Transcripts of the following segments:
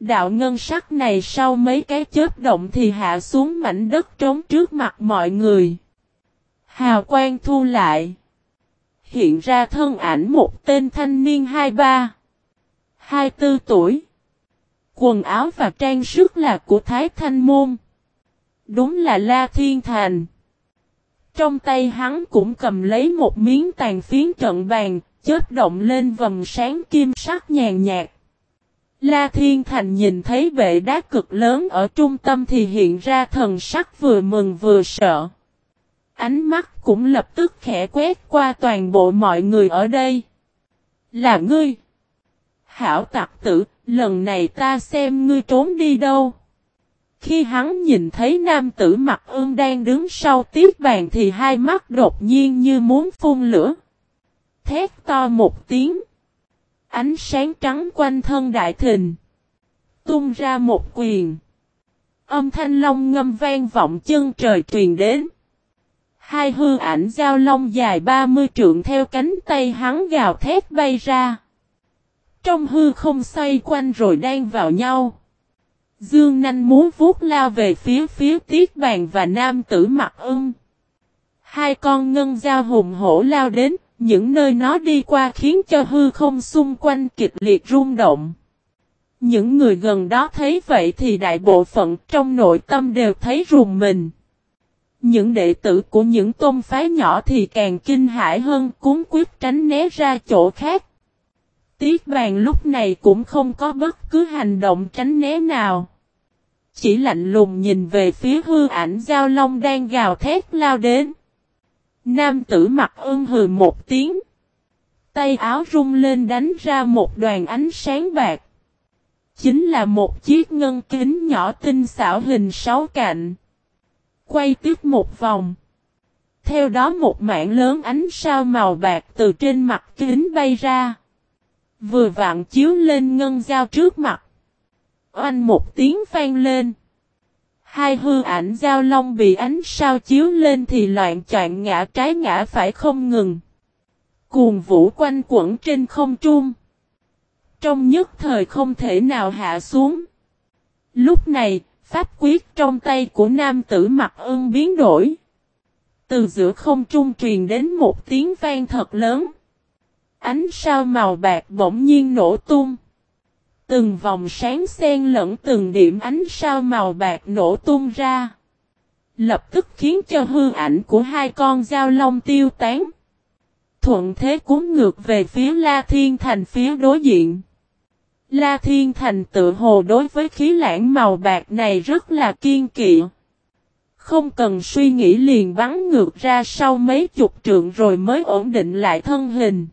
Đạo ngân sắc này sau mấy cái chớp động thì hạ xuống mảnh đất trống trước mặt mọi người. Hào quang thu lại. Hiện ra thân ảnh một tên thanh niên 23, 24 tuổi. Quần áo và trang sức là của Thái Thanh Môn. Đúng là La Thiên Thành. Trong tay hắn cũng cầm lấy một miếng tàn phiến trận bàn, chớp động lên vầng sáng kim sắc nhàn nhạt. La Thiên Thành nhìn thấy bệ đá cực lớn ở trung tâm thì hiện ra thần sắc vừa mừng vừa sợ. Ánh mắt cũng lập tức khẽ quét qua toàn bộ mọi người ở đây. Là ngươi. Hảo tặc tử, lần này ta xem ngươi trốn đi đâu. Khi hắn nhìn thấy nam tử Mặc Ương đang đứng sau tiếp bàn thì hai mắt đột nhiên như muốn phun lửa. Thét to một tiếng. Ánh sáng trắng quanh thân đại thịnh. Tung ra một quyền. Âm thanh long ngâm vang vọng chân trời truyền đến. Hai hư ảnh giao long dài 30 trượng theo cánh tay hắn gào thét bay ra. Trong hư không xoay quanh rồi đan vào nhau. Dương nanh múa vuốt lao về phía Tiết Bàn và nam tử Mặc Ưng. Hai con ngân dao hùng hổ lao đến, những nơi nó đi qua khiến cho hư không xung quanh kịch liệt rung động. Những người gần đó thấy vậy thì đại bộ phận trong nội tâm đều thấy rùng mình. Những đệ tử của những tôn phái nhỏ thì càng kinh hãi hơn, cuống quyết tránh né ra chỗ khác. Tiết Bàn lúc này cũng không có bất cứ hành động tránh né nào. Chỉ lạnh lùng nhìn về phía hư ảnh giao long đang gào thét lao đến. Nam tử Mặc Ưng hừ một tiếng. Tay áo rung lên đánh ra một đoàn ánh sáng bạc. Chính là một chiếc ngân kính nhỏ tinh xảo hình 6 cạnh. Quay tiếp một vòng. Theo đó một mảng lớn ánh sao màu bạc từ trên mặt kính bay ra. Vừa vặn chiếu lên ngân dao trước mặt. Oanh một tiếng vang lên. Hai hư ảnh giao long bị ánh sao chiếu lên thì loạn choạng ngã trái ngã phải không ngừng. Cuồng vũ quanh quẩn trên không trung. Trong nhất thời không thể nào hạ xuống. Lúc này, pháp quyết trong tay của nam tử Mặc Ưng biến đổi. Từ giữa không trung truyền đến một tiếng vang thật lớn. Ánh sao màu bạc bỗng nhiên nổ tung. Từng vòng sáng xen lẫn từng điểm ánh sao màu bạc nổ tung ra. Lập tức khiến cho hư ảnh của hai con giao long tiêu tán. Thuận thế cuốn ngược về phía La Thiên Thành phía đối diện. La Thiên Thành tự hồ đối với khí lãng màu bạc này rất là kiên kỵ. Không cần suy nghĩ liền bắn ngược ra sau mấy chục trượng rồi mới ổn định lại thân hình.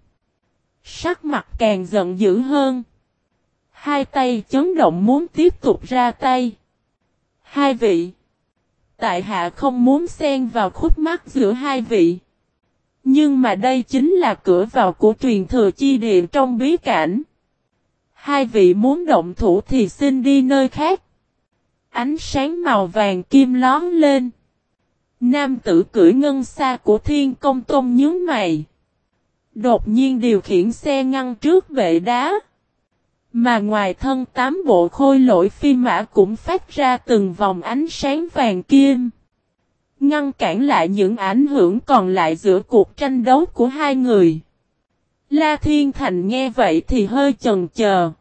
Sắc mặt càng giận dữ hơn. Hai tay chấn động muốn tiếp tục ra tay. Hai vị. Tại hạ không muốn xen vào khúc mắc giữa hai vị. Nhưng mà đây chính là cửa vào của truyền thừa chi địa trong bí cảnh. Hai vị muốn động thủ thì xin đi nơi khác. Ánh sáng màu vàng kim lóm lên. Nam tử cưỡi ngân xa của Thiên Công Tôn nhướng mày. Đột nhiên điều khiển xe ngăn trước bệ đá. Mà ngoài thân 8 bộ khôi lỗi phi mã cũng phát ra từng vòng ánh sáng vàng kim. Ngăn cản lại những ảnh hưởng còn lại giữa cuộc tranh đấu của hai người. La Thiên Thành nghe vậy thì hơi chần chờ.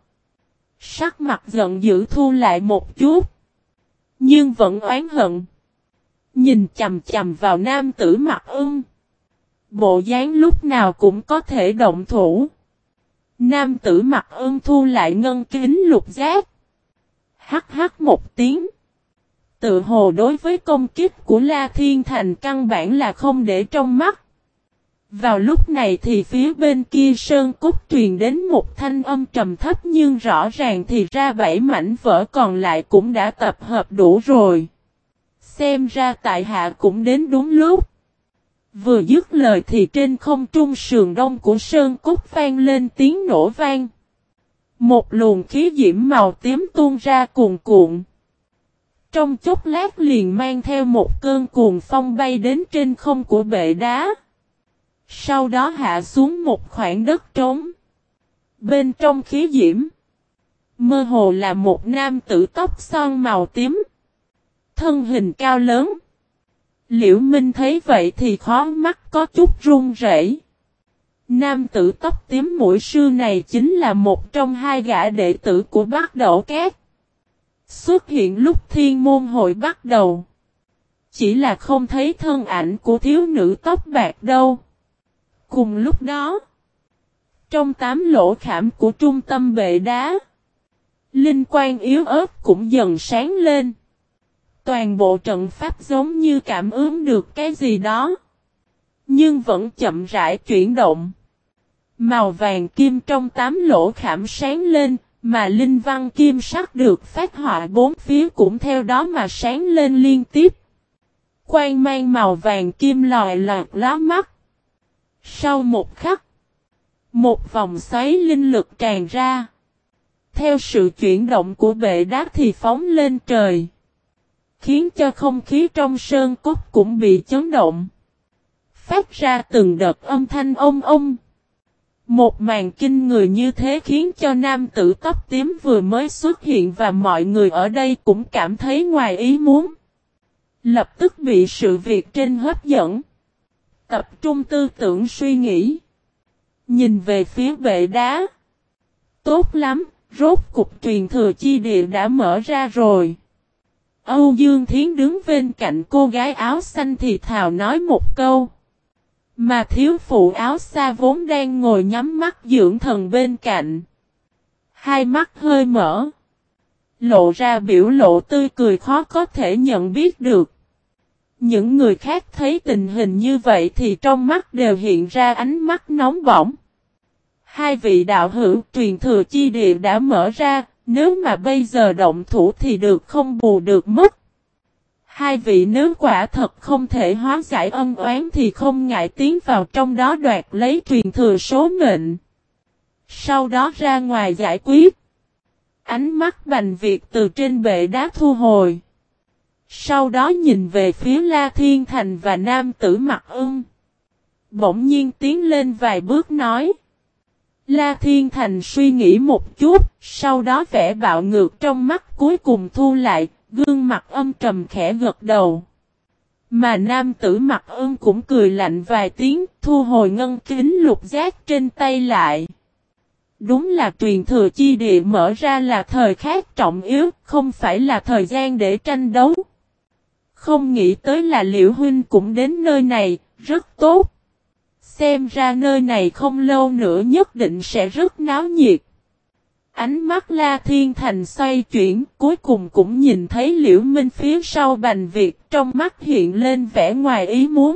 Sắc mặt giận dữ thu lại một chút. Nhưng vẫn oán hận. Nhìn chầm chầm vào nam tử Mặc Ưng. Bộ dáng lúc nào cũng có thể động thủ. Nam tử Mặc Ưng thu lại ngân kính lục giác. Hắc hắc một tiếng. Tự hồ đối với công kích của La Thiên Thành căn bản là không để trong mắt. Vào lúc này thì phía bên kia sơn cốt truyền đến một thanh âm trầm thấp nhưng rõ ràng thì ra 7 mảnh vỡ còn lại cũng đã tập hợp đủ rồi. Xem ra tại hạ cũng đến đúng lúc. Vừa dứt lời thì trên không trung sườn đông của sơn cốt vang lên tiếng nổ vang. Một luồng khí diễm màu tím tuôn ra cuồn cuộn. Trong chốc lát liền mang theo một cơn cuồng phong bay đến trên không của bệ đá. Sau đó hạ xuống một khoảng đất trống. Bên trong khí diễm, Mơ hồ là một nam tử tóc son màu tím. Thân hình cao lớn. Liễu Minh thấy vậy thì khó mắt có chút run rẩy. Nam tử tóc tím mũi sư này chính là một trong hai gã đệ tử của Bắc Đẩu Cát. Xuất hiện lúc thiên môn hội bắt đầu. Chỉ là không thấy thân ảnh của thiếu nữ tóc bạc đâu. Cùng lúc đó, trong 8 lỗ khảm của trung tâm bệ đá, linh quang yếu ớt cũng dần sáng lên. Toàn bộ trận pháp giống như cảm ứng được cái gì đó, nhưng vẫn chậm rãi chuyển động. Màu vàng kim trong 8 lỗ khảm sáng lên, mà linh văn kim sắc được phát họa bốn phía cũng theo đó mà sáng lên liên tiếp. Quang mang màu vàng kim lòi lọt lóa mắt. Sau một khắc, một vòng xoáy linh lực tràn ra. Theo sự chuyển động của bệ đá thì phóng lên trời, khiến cho không khí trong sơn cốt cũng bị chấn động. Phát ra từng đợt âm thanh ông ông. Một màn kinh người như thế khiến cho nam tử tóc tím vừa mới xuất hiện và mọi người ở đây cũng cảm thấy ngoài ý muốn. Lập tức bị sự việc trên hấp dẫn. Tập trung tư tưởng suy nghĩ. Nhìn về phía bệ đá. Tốt lắm, rốt cục truyền thừa chi địa đã mở ra rồi. Âu Dương Thiến đứng bên cạnh cô gái áo xanh thì thào nói một câu. Mà thiếu phụ áo xa vốn đang ngồi nhắm mắt dưỡng thần bên cạnh. Hai mắt hơi mở. Lộ ra biểu lộ tươi cười khó có thể nhận biết được. Những người khác thấy tình hình như vậy thì trong mắt đều hiện ra ánh mắt nóng bỏng. Hai vị đạo hữu truyền thừa chi địa đã mở ra, nếu mà bây giờ động thủ thì được không bù được mất. Hai vị nếu quả thật không thể hóa giải ân oán thì không ngại tiến vào trong đó đoạt lấy truyền thừa số mệnh. Sau đó ra ngoài giải quyết. Ánh mắt Bành Việt từ trên bệ đá thu hồi. Sau đó nhìn về phía La Thiên Thành và nam tử Mặc Ưng. Bỗng nhiên tiến lên vài bước nói. La Thiên Thành suy nghĩ một chút, sau đó vẻ bạo ngược trong mắt cuối cùng thu lại, gương mặt âm trầm khẽ gật đầu. Mà nam tử Mặc Ưng cũng cười lạnh vài tiếng, thu hồi ngân kính lục giác trên tay lại. Đúng là truyền thừa chi địa mở ra là thời khắc trọng yếu, không phải là thời gian để tranh đấu. Không nghĩ tới là Liễu huynh cũng đến nơi này, rất tốt. Xem ra nơi này không lâu nữa nhất định sẽ rất náo nhiệt. Ánh mắt La Thiên Thành xoay chuyển, cuối cùng cũng nhìn thấy Liễu Minh phía sau Bành Việt, trong mắt hiện lên vẻ ngoài ý muốn.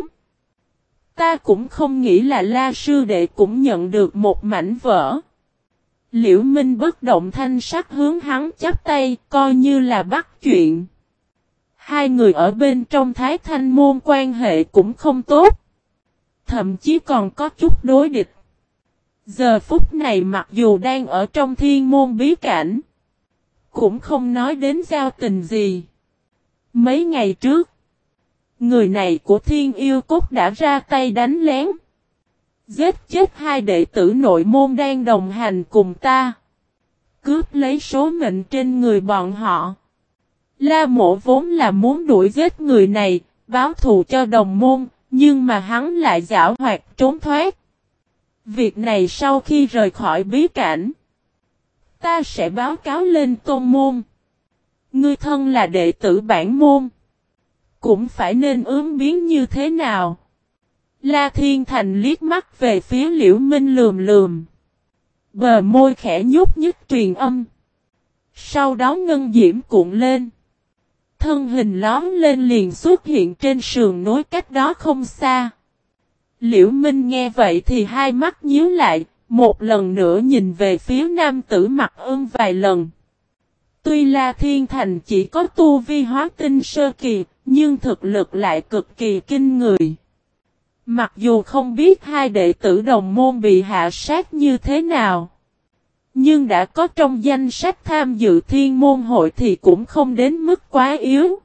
Ta cũng không nghĩ là La sư đệ cũng nhận được một mảnh vỡ. Liễu Minh bất động thanh sắc hướng hắn chắp tay, coi như là bắt chuyện. Hai người ở bên trong Thái Thanh môn quan hệ cũng không tốt. Thậm chí còn có chút đối địch. Giờ phút này mặc dù đang ở trong thiên môn bí cảnh, cũng không nói đến giao tình gì. Mấy ngày trước, người này của Thiên Yêu Cốt đã ra tay đánh lén. Giết chết hai đệ tử nội môn đang đồng hành cùng ta. Cướp lấy số mệnh trên người bọn họ. La Mộ vốn là muốn đuổi giết người này, báo thù cho đồng môn, nhưng mà hắn lại giảo hoạt trốn thoát. Việc này sau khi rời khỏi bí cảnh, ta sẽ báo cáo lên tôn môn. Ngươi thân là đệ tử bản môn, cũng phải nên ứng biến như thế nào? La Thiên Thành liếc mắt về phía Liễu Minh lườm lườm. Bờ môi khẽ nhúc nhích truyền âm. Sau đó ngân diễm cuộn lên. Thân hình lóm lên liền xuất hiện trên sườn núi cách đó không xa. Liễu Minh nghe vậy thì hai mắt nhíu lại, một lần nữa nhìn về phía nam tử Mặc Ưng vài lần. Tuy La Thiên Thành chỉ có tu vi hóa tinh sơ kỳ, nhưng thực lực lại cực kỳ kinh người. Mặc dù không biết hai đệ tử đồng môn bị hạ sát như thế nào, nhưng đã có trong danh sách tham dự thiên môn hội thì cũng không đến mức quá yếu.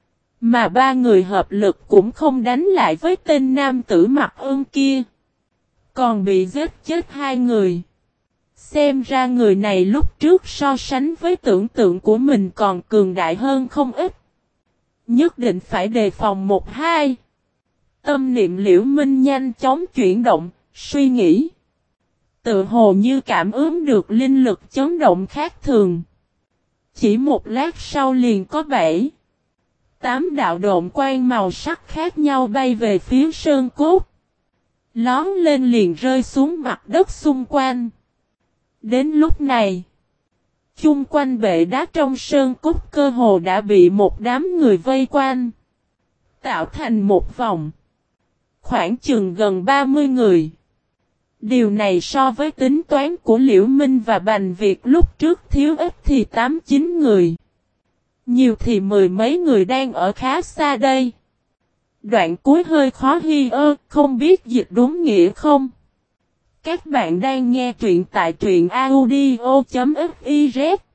Mà ba người hợp lực cũng không đánh lại với tên nam tử Mặc Ưng kia. Còn bị giết chết hai người. Xem ra người này lúc trước so sánh với tưởng tượng của mình còn cường đại hơn không ít. Nhất định phải đề phòng 1-2. Tâm niệm Liễu Minh nhanh chóng chuyển động, suy nghĩ. Tự hồ như cảm ứng được linh lực chấn động khác thường. Chỉ một lát sau liền có 7-8 đạo độn quang màu sắc khác nhau bay về phía sơn cốt. Lón lên liền rơi xuống mặt đất xung quanh. Đến lúc này, chung quanh bệ đá trong sơn cốt cơ hồ đã bị một đám người vây quanh, tạo thành một vòng. Khoảng chừng gần 30 người. Điều này so với tính toán của Liễu Minh và Bành Việt lúc trước thiếu ít thì 8-9 người. Nhiều thì mười mấy người đang ở khá xa đây. Đoạn cuối hơi khó ghi không biết dịch đúng nghĩa không? Các bạn đang nghe truyện tại truyện audio.fiz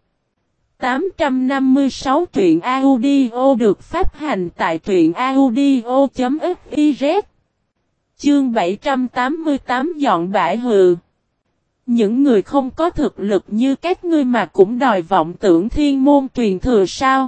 856 truyện audio được phát hành tại truyện audio.fiz. Chương 788 dọn bãi hừ. Những người không có thực lực như các ngươi mà cũng đòi vọng tưởng thiên môn truyền thừa sao?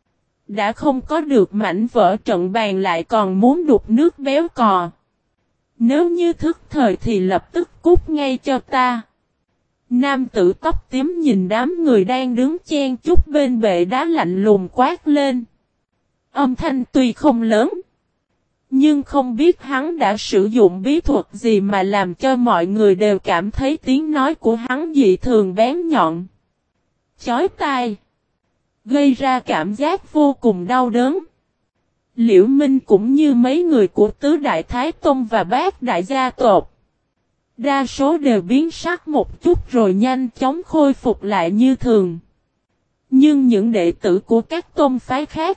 Đã không có được mảnh vỡ trận bàn lại còn muốn đục nước béo cò. Nếu như thức thời thì lập tức cút ngay cho ta. Nam tử tóc tím nhìn đám người đang đứng chen chúc bên bệ đá lạnh lùng quát lên. Âm thanh tuy không lớn, nhưng không biết hắn đã sử dụng bí thuật gì mà làm cho mọi người đều cảm thấy tiếng nói của hắn dị thường bén nhọn, chói tai, gây ra cảm giác vô cùng đau đớn. Liễu Minh cũng như mấy người của Tứ Đại Thái Tông và Bát Đại gia tộc, đa số đều biến sắc một chút rồi nhanh chóng khôi phục lại như thường. Nhưng những đệ tử của các tôn phái khác,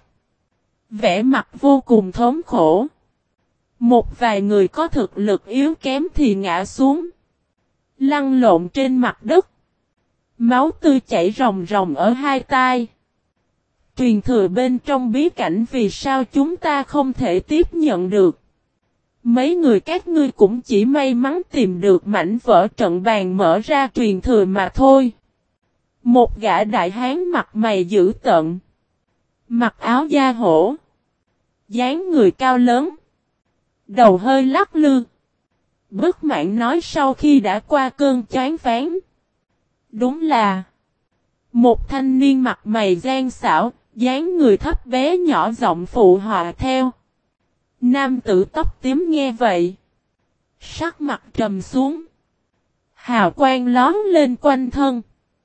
vẻ mặt vô cùng thống khổ. Một vài người có thực lực yếu kém thì ngã xuống, lăn lộn trên mặt đất. Máu tươi chảy ròng ròng ở hai tai. Truyền thừa bên trong bí cảnh vì sao chúng ta không thể tiếp nhận được. Mấy người các ngươi cũng chỉ may mắn tìm được mảnh vỡ trận bàn mở ra truyền thừa mà thôi. Một gã đại hán mặt mày dữ tợn, mặc áo da hổ, dáng người cao lớn, đầu hơi lắc lư, bất mãn nói sau khi đã qua cơn choáng váng. Đúng là một thanh niên mặt mày gian xảo, dáng người thấp bé nhỏ giọng phụ họa theo. Nam tử tóc tím nghe vậy, sắc mặt trầm xuống, hào quang lóe lên quanh thân.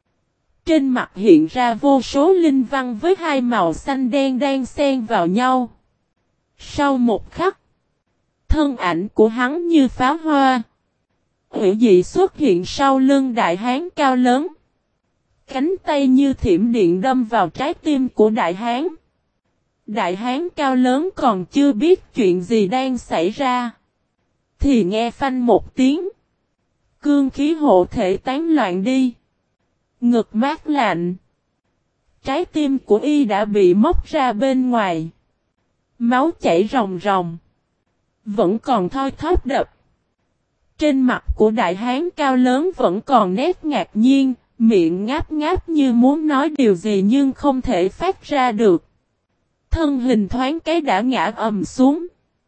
Trên mặt hiện ra vô số linh văn với hai màu xanh đen đang xen vào nhau. Sau một khắc, thân ảnh của hắn như pháo hoa, hủy dị xuất hiện sau lưng đại hán cao lớn. Cánh tay như thiểm điện đâm vào trái tim của đại hán. Đại hán cao lớn còn chưa biết chuyện gì đang xảy ra, thì nghe phanh một tiếng, cương khí hộ thể tán loạn đi. Ngực mát lạnh, trái tim của y đã bị móc ra bên ngoài, máu chảy ròng ròng, vẫn còn thoi thóp đập. Trên mặt của đại hán cao lớn vẫn còn nét ngạc nhiên, miệng ngáp ngáp như muốn nói điều gì nhưng không thể phát ra được. Thân hình thoáng cái đã ngã ầm xuống.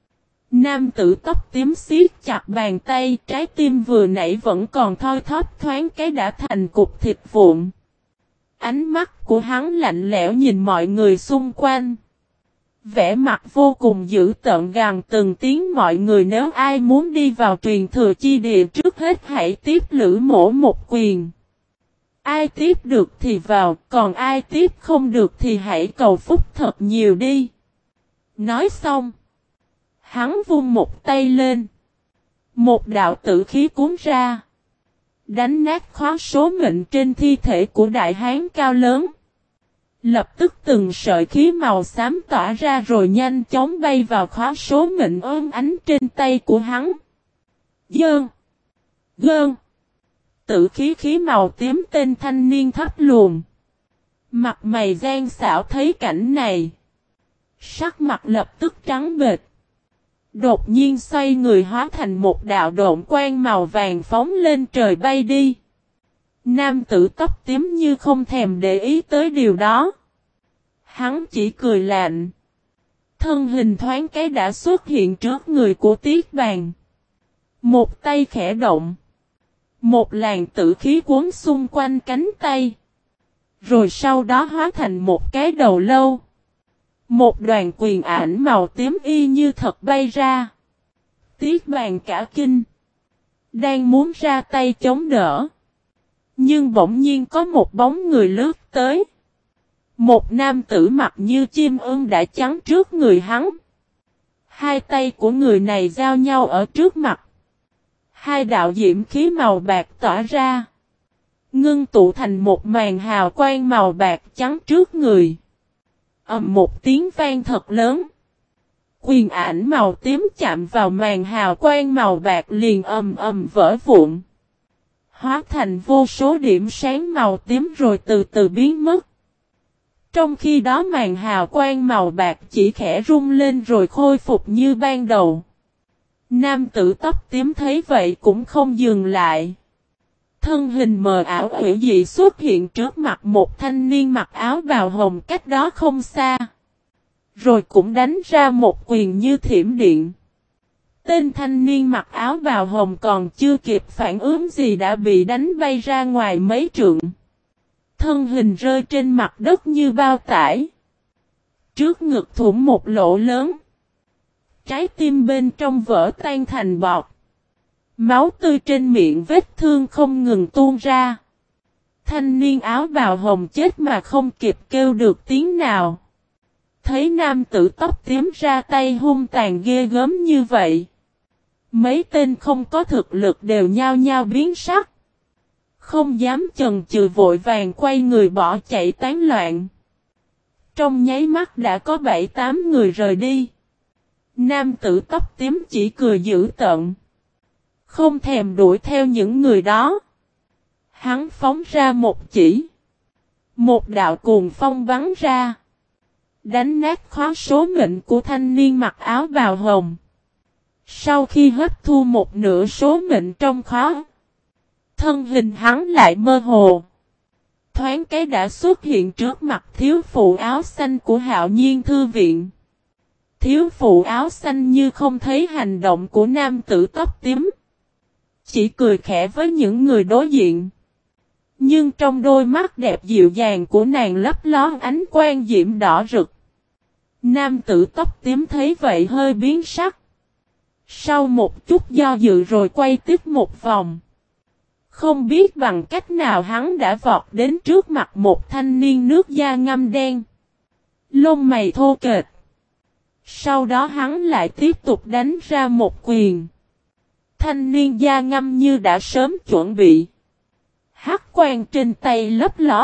Nam tử tóc tím siết chặt bàn tay, trái tim vừa nãy vẫn còn thoi thóp thoáng cái đã thành cục thịt vụn. Ánh mắt của hắn lạnh lẽo nhìn mọi người xung quanh, vẻ mặt vô cùng dữ tợn gằn từng tiếng: mọi người nếu ai muốn đi vào truyền thừa chi địa trước hết hãy tiếp Lữ Mỗ một quyền. Ai tiếp được thì vào, còn ai tiếp không được thì hãy cầu phúc thật nhiều đi. Nói xong, hắn vung một tay lên, một đạo tử khí cuốn ra, đánh nát khóa số mệnh trên thi thể của đại hán cao lớn. Lập tức từng sợi khí màu xám tỏa ra rồi nhanh chóng bay vào khóa số mệnh ôm ánh trên tay của hắn. Dơn, gơn, tử khí màu tím tên thanh niên thấp luồn, mặt mày gian xảo thấy cảnh này, sắc mặt lập tức trắng bệch. Đột nhiên xoay người hóa thành một đạo độn quang màu vàng phóng lên trời bay đi. Nam tử tóc tím như không thèm để ý tới điều đó. Hắn chỉ cười lạnh. Thân hình thoáng cái đã xuất hiện trước người của Tiết Bàn. Một tay khẽ động. Một làn tử khí cuốn xung quanh cánh tay. Rồi sau đó hóa thành một cái đầu lâu. Một đoàn quyền ảnh màu tím y như thật bay ra. Tiết Bàn cả kinh. Đang muốn ra tay chống đỡ. Nhưng bỗng nhiên có một bóng người lướt tới. Một nam tử mặt như chim ưng đã chắn trước người hắn. Hai tay của người này giao nhau ở trước mặt. Hai đạo diễm khí màu bạc tỏa ra. Ngưng tụ thành một màn hào quang màu bạc chắn trước người. Ầm một tiếng vang thật lớn. Quyền ảnh màu tím chạm vào màn hào quang màu bạc liền ầm ầm vỡ vụn. Hóa thành vô số điểm sáng màu tím rồi từ từ biến mất. Trong khi đó màn hào quang màu bạc chỉ khẽ rung lên rồi khôi phục như ban đầu. Nam tử tóc tím thấy vậy cũng không dừng lại. Thân hình mờ ảo hữu dị xuất hiện trước mặt một thanh niên mặc áo bào hồng cách đó không xa. Rồi cũng đánh ra một quyền như thiểm điện. Tên thanh niên mặc áo bào hồng còn chưa kịp phản ứng gì đã bị đánh bay ra ngoài mấy trượng. Thân hình rơi trên mặt đất như bao tải. Trước ngực thủng một lỗ lớn. Trái tim bên trong vỡ tan thành bọt. Máu tươi trên miệng vết thương không ngừng tuôn ra. Thanh niên áo bào hồng chết mà không kịp kêu được tiếng nào. Thấy nam tử tóc tím ra tay hung tàn ghê gớm như vậy. Mấy tên không có thực lực đều nhao nhao biến sắc. Không dám chần chừ vội vàng quay người bỏ chạy tán loạn. Trong nháy mắt đã có 7-8 người rời đi. Nam tử tóc tím chỉ cười dữ tợn. Không thèm đuổi theo những người đó. Hắn phóng ra một chỉ. Một đạo cuồng phong bắn ra. Đánh nát khóa số mệnh của thanh niên mặc áo bào hồng. Sau khi hấp thu một nửa số mệnh trong khóa. Thân hình hắn lại mơ hồ. Thoáng cái đã xuất hiện trước mặt thiếu phụ áo xanh của Hạo Nhiên Thư Viện. Thiếu phụ áo xanh như không thấy hành động của nam tử tóc tím. Chỉ cười khẽ với những người đối diện. Nhưng trong đôi mắt đẹp dịu dàng của nàng lấp ló ánh quang diễm đỏ rực. Nam tử tóc tím thấy vậy hơi biến sắc. Sau một chút do dự rồi quay tiếp một vòng. Không biết bằng cách nào hắn đã vọt đến trước mặt một thanh niên nước da ngăm đen. Lông mày thô kệch. Sau đó hắn lại tiếp tục đánh ra một quyền. Thanh niên da ngăm như đã sớm chuẩn bị. Hắc quang trên tay lấp ló.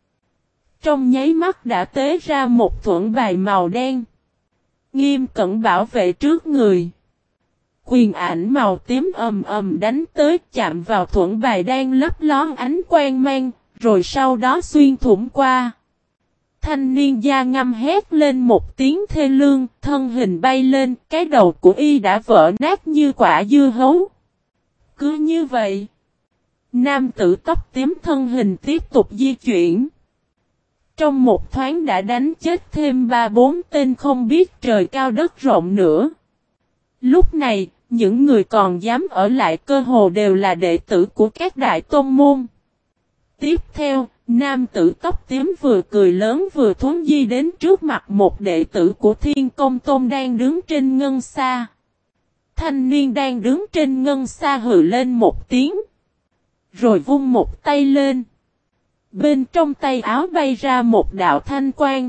Trong nháy mắt đã tế ra một thuẫn bài màu đen. Nghiêm cẩn bảo vệ trước người. Quyền ảnh màu tím ầm ầm đánh tới chạm vào thuẫn bài đang lấp ló ánh quang mang, rồi sau đó xuyên thủng qua. Thanh niên da ngăm hét lên một tiếng thê lương, thân hình bay lên, cái đầu của y đã vỡ nát như quả dưa hấu. Cứ như vậy, nam tử tóc tím thân hình tiếp tục di chuyển. Trong một thoáng đã đánh chết thêm 3-4 tên không biết trời cao đất rộng nữa. Lúc này, những người còn dám ở lại cơ hồ đều là đệ tử của các đại tôn môn. Tiếp theo, nam tử tóc tím vừa cười lớn vừa thuấn di đến trước mặt một đệ tử của Thiên Công Tôn đang đứng trên ngân xa. Thanh niên đang đứng trên ngân xa hừ lên một tiếng. Rồi vung một tay lên. Bên trong tay áo bay ra một đạo thanh quang.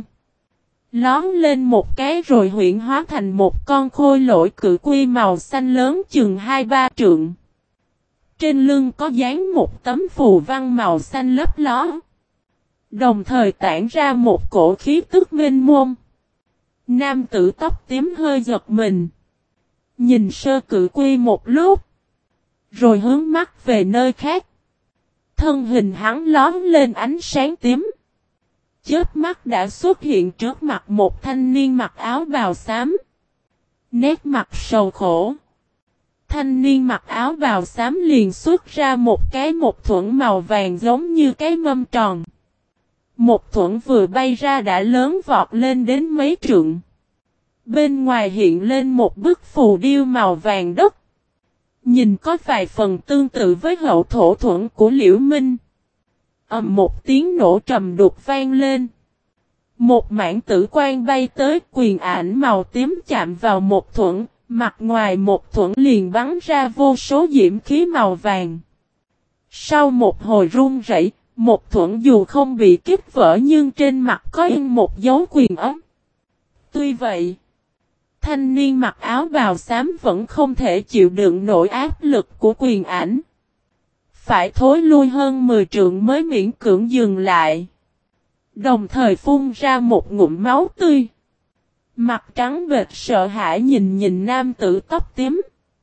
Lón lên một cái rồi huyễn hóa thành một con khôi lỗi cự quy màu xanh lớn chừng 2-3 trượng. Trên lưng có dán một tấm phù văn màu xanh lấp ló. Đồng thời tản ra một cổ khí tức mênh mông. Nam tử tóc tím hơi giật mình. Nhìn sơ cự quy một lúc. Rồi hướng mắt về nơi khác. Thân hình hắn lón lên ánh sáng tím. Chớp mắt đã xuất hiện trước mặt một thanh niên mặc áo bào xám. Nét mặt sầu khổ. thanh niên mặc áo bào xám liền xuất ra một cái một thuẫn màu vàng giống như cái mâm tròn. Một thuẫn vừa bay ra đã lớn vọt lên đến mấy trượng. Bên ngoài hiện lên một bức phù điêu màu vàng đất. Nhìn có vài phần tương tự với hậu thổ thuẫn của Liễu Minh. Một tiếng nổ trầm đục vang lên. Một mảng tử quang bay tới, quyền ảnh màu tím chạm vào một thuẫn, mặt ngoài một thuẫn liền bắn ra vô số diễm khí màu vàng. Sau một hồi run rẩy, một thuẫn dù không bị kích vỡ nhưng trên mặt có in một dấu quyền ấm. Tuy vậy, thanh niên mặc áo bào xám vẫn không thể chịu đựng nổi áp lực của quyền ảnh. Phải thối lui hơn 10 trượng mới miễn cưỡng dừng lại. Đồng thời phun ra một ngụm máu tươi. Mặt trắng bệch sợ hãi nhìn nam tử tóc tím.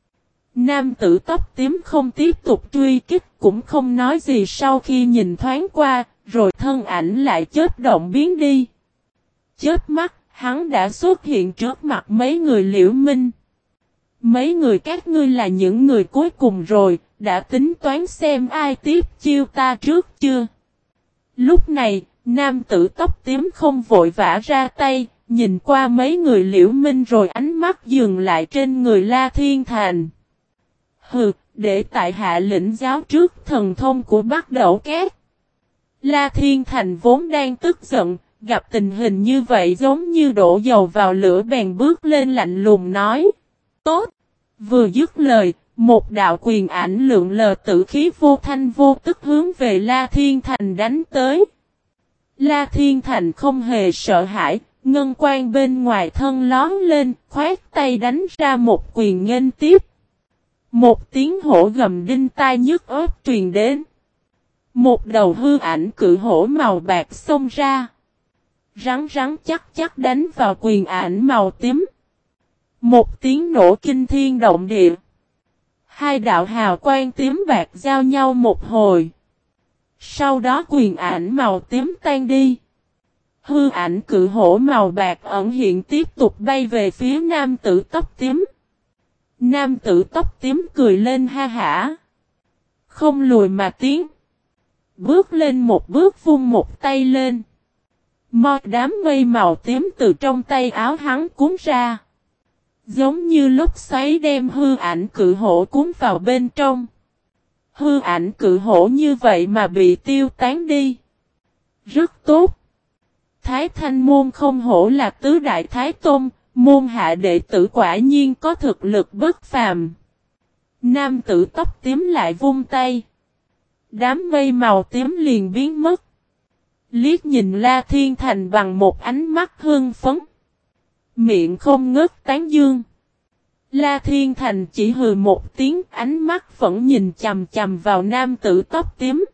Nam tử tóc tím không tiếp tục truy kích cũng không nói gì sau khi nhìn thoáng qua, rồi thân ảnh lại chớp động biến đi. Chớp mắt, hắn đã xuất hiện trước mặt mấy người Liễu Minh. Mấy người các ngươi là những người cuối cùng rồi, đã tính toán xem ai tiếp chiêu ta trước chưa? Lúc này, nam tử tóc tím không vội vã ra tay, nhìn qua mấy người Liễu Minh rồi ánh mắt dừng lại trên người La Thiên Thành. Hừ, để tại hạ lĩnh giáo trước thần thông của Bắc Đẩu Cát. La Thiên Thành vốn đang tức giận, gặp tình hình như vậy giống như đổ dầu vào lửa bèn bước lên lạnh lùng nói. Tốt! Vừa dứt lời, một đạo quyền ảnh lượng lờ tử khí vô thanh vô tức hướng về La Thiên Thành đánh tới. La Thiên Thành không hề sợ hãi, ngân quang bên ngoài thân lón lên, khoát tay đánh ra một quyền nghênh tiếp. Một tiếng hổ gầm đinh tai nhức óc truyền đến. Một đầu hư ảnh cự hổ màu bạc xông ra. Rắn chắc chắc đánh vào quyền ảnh màu tím. Một tiếng nổ kinh thiên động địa. Hai đạo hào quang tím bạc giao nhau một hồi. Sau đó quyền ảnh màu tím tan đi. Hư ảnh cự hổ màu bạc ẩn hiện tiếp tục bay về phía nam tử tóc tím. Nam tử tóc tím cười lên ha hả. Không lùi mà tiến. Bước lên một bước vung một tay lên. Một đám mây màu tím từ trong tay áo hắn cuốn ra. Giống như lúc xoáy đem hư ảnh cự hổ cuốn vào bên trong. Hư ảnh cự hổ như vậy mà bị tiêu tán đi. Rất tốt. Thái Thanh môn không hổ là tứ đại thái tôn, môn hạ đệ tử quả nhiên có thực lực bất phàm. Nam tử tóc tím lại vung tay. Đám mây màu tím liền biến mất. Liếc nhìn La Thiên Thành bằng một ánh mắt hưng phấn. Miệng không ngớt tán dương. La Thiên Thành chỉ hừ một tiếng, ánh mắt vẫn nhìn chằm chằm vào nam tử tóc tím.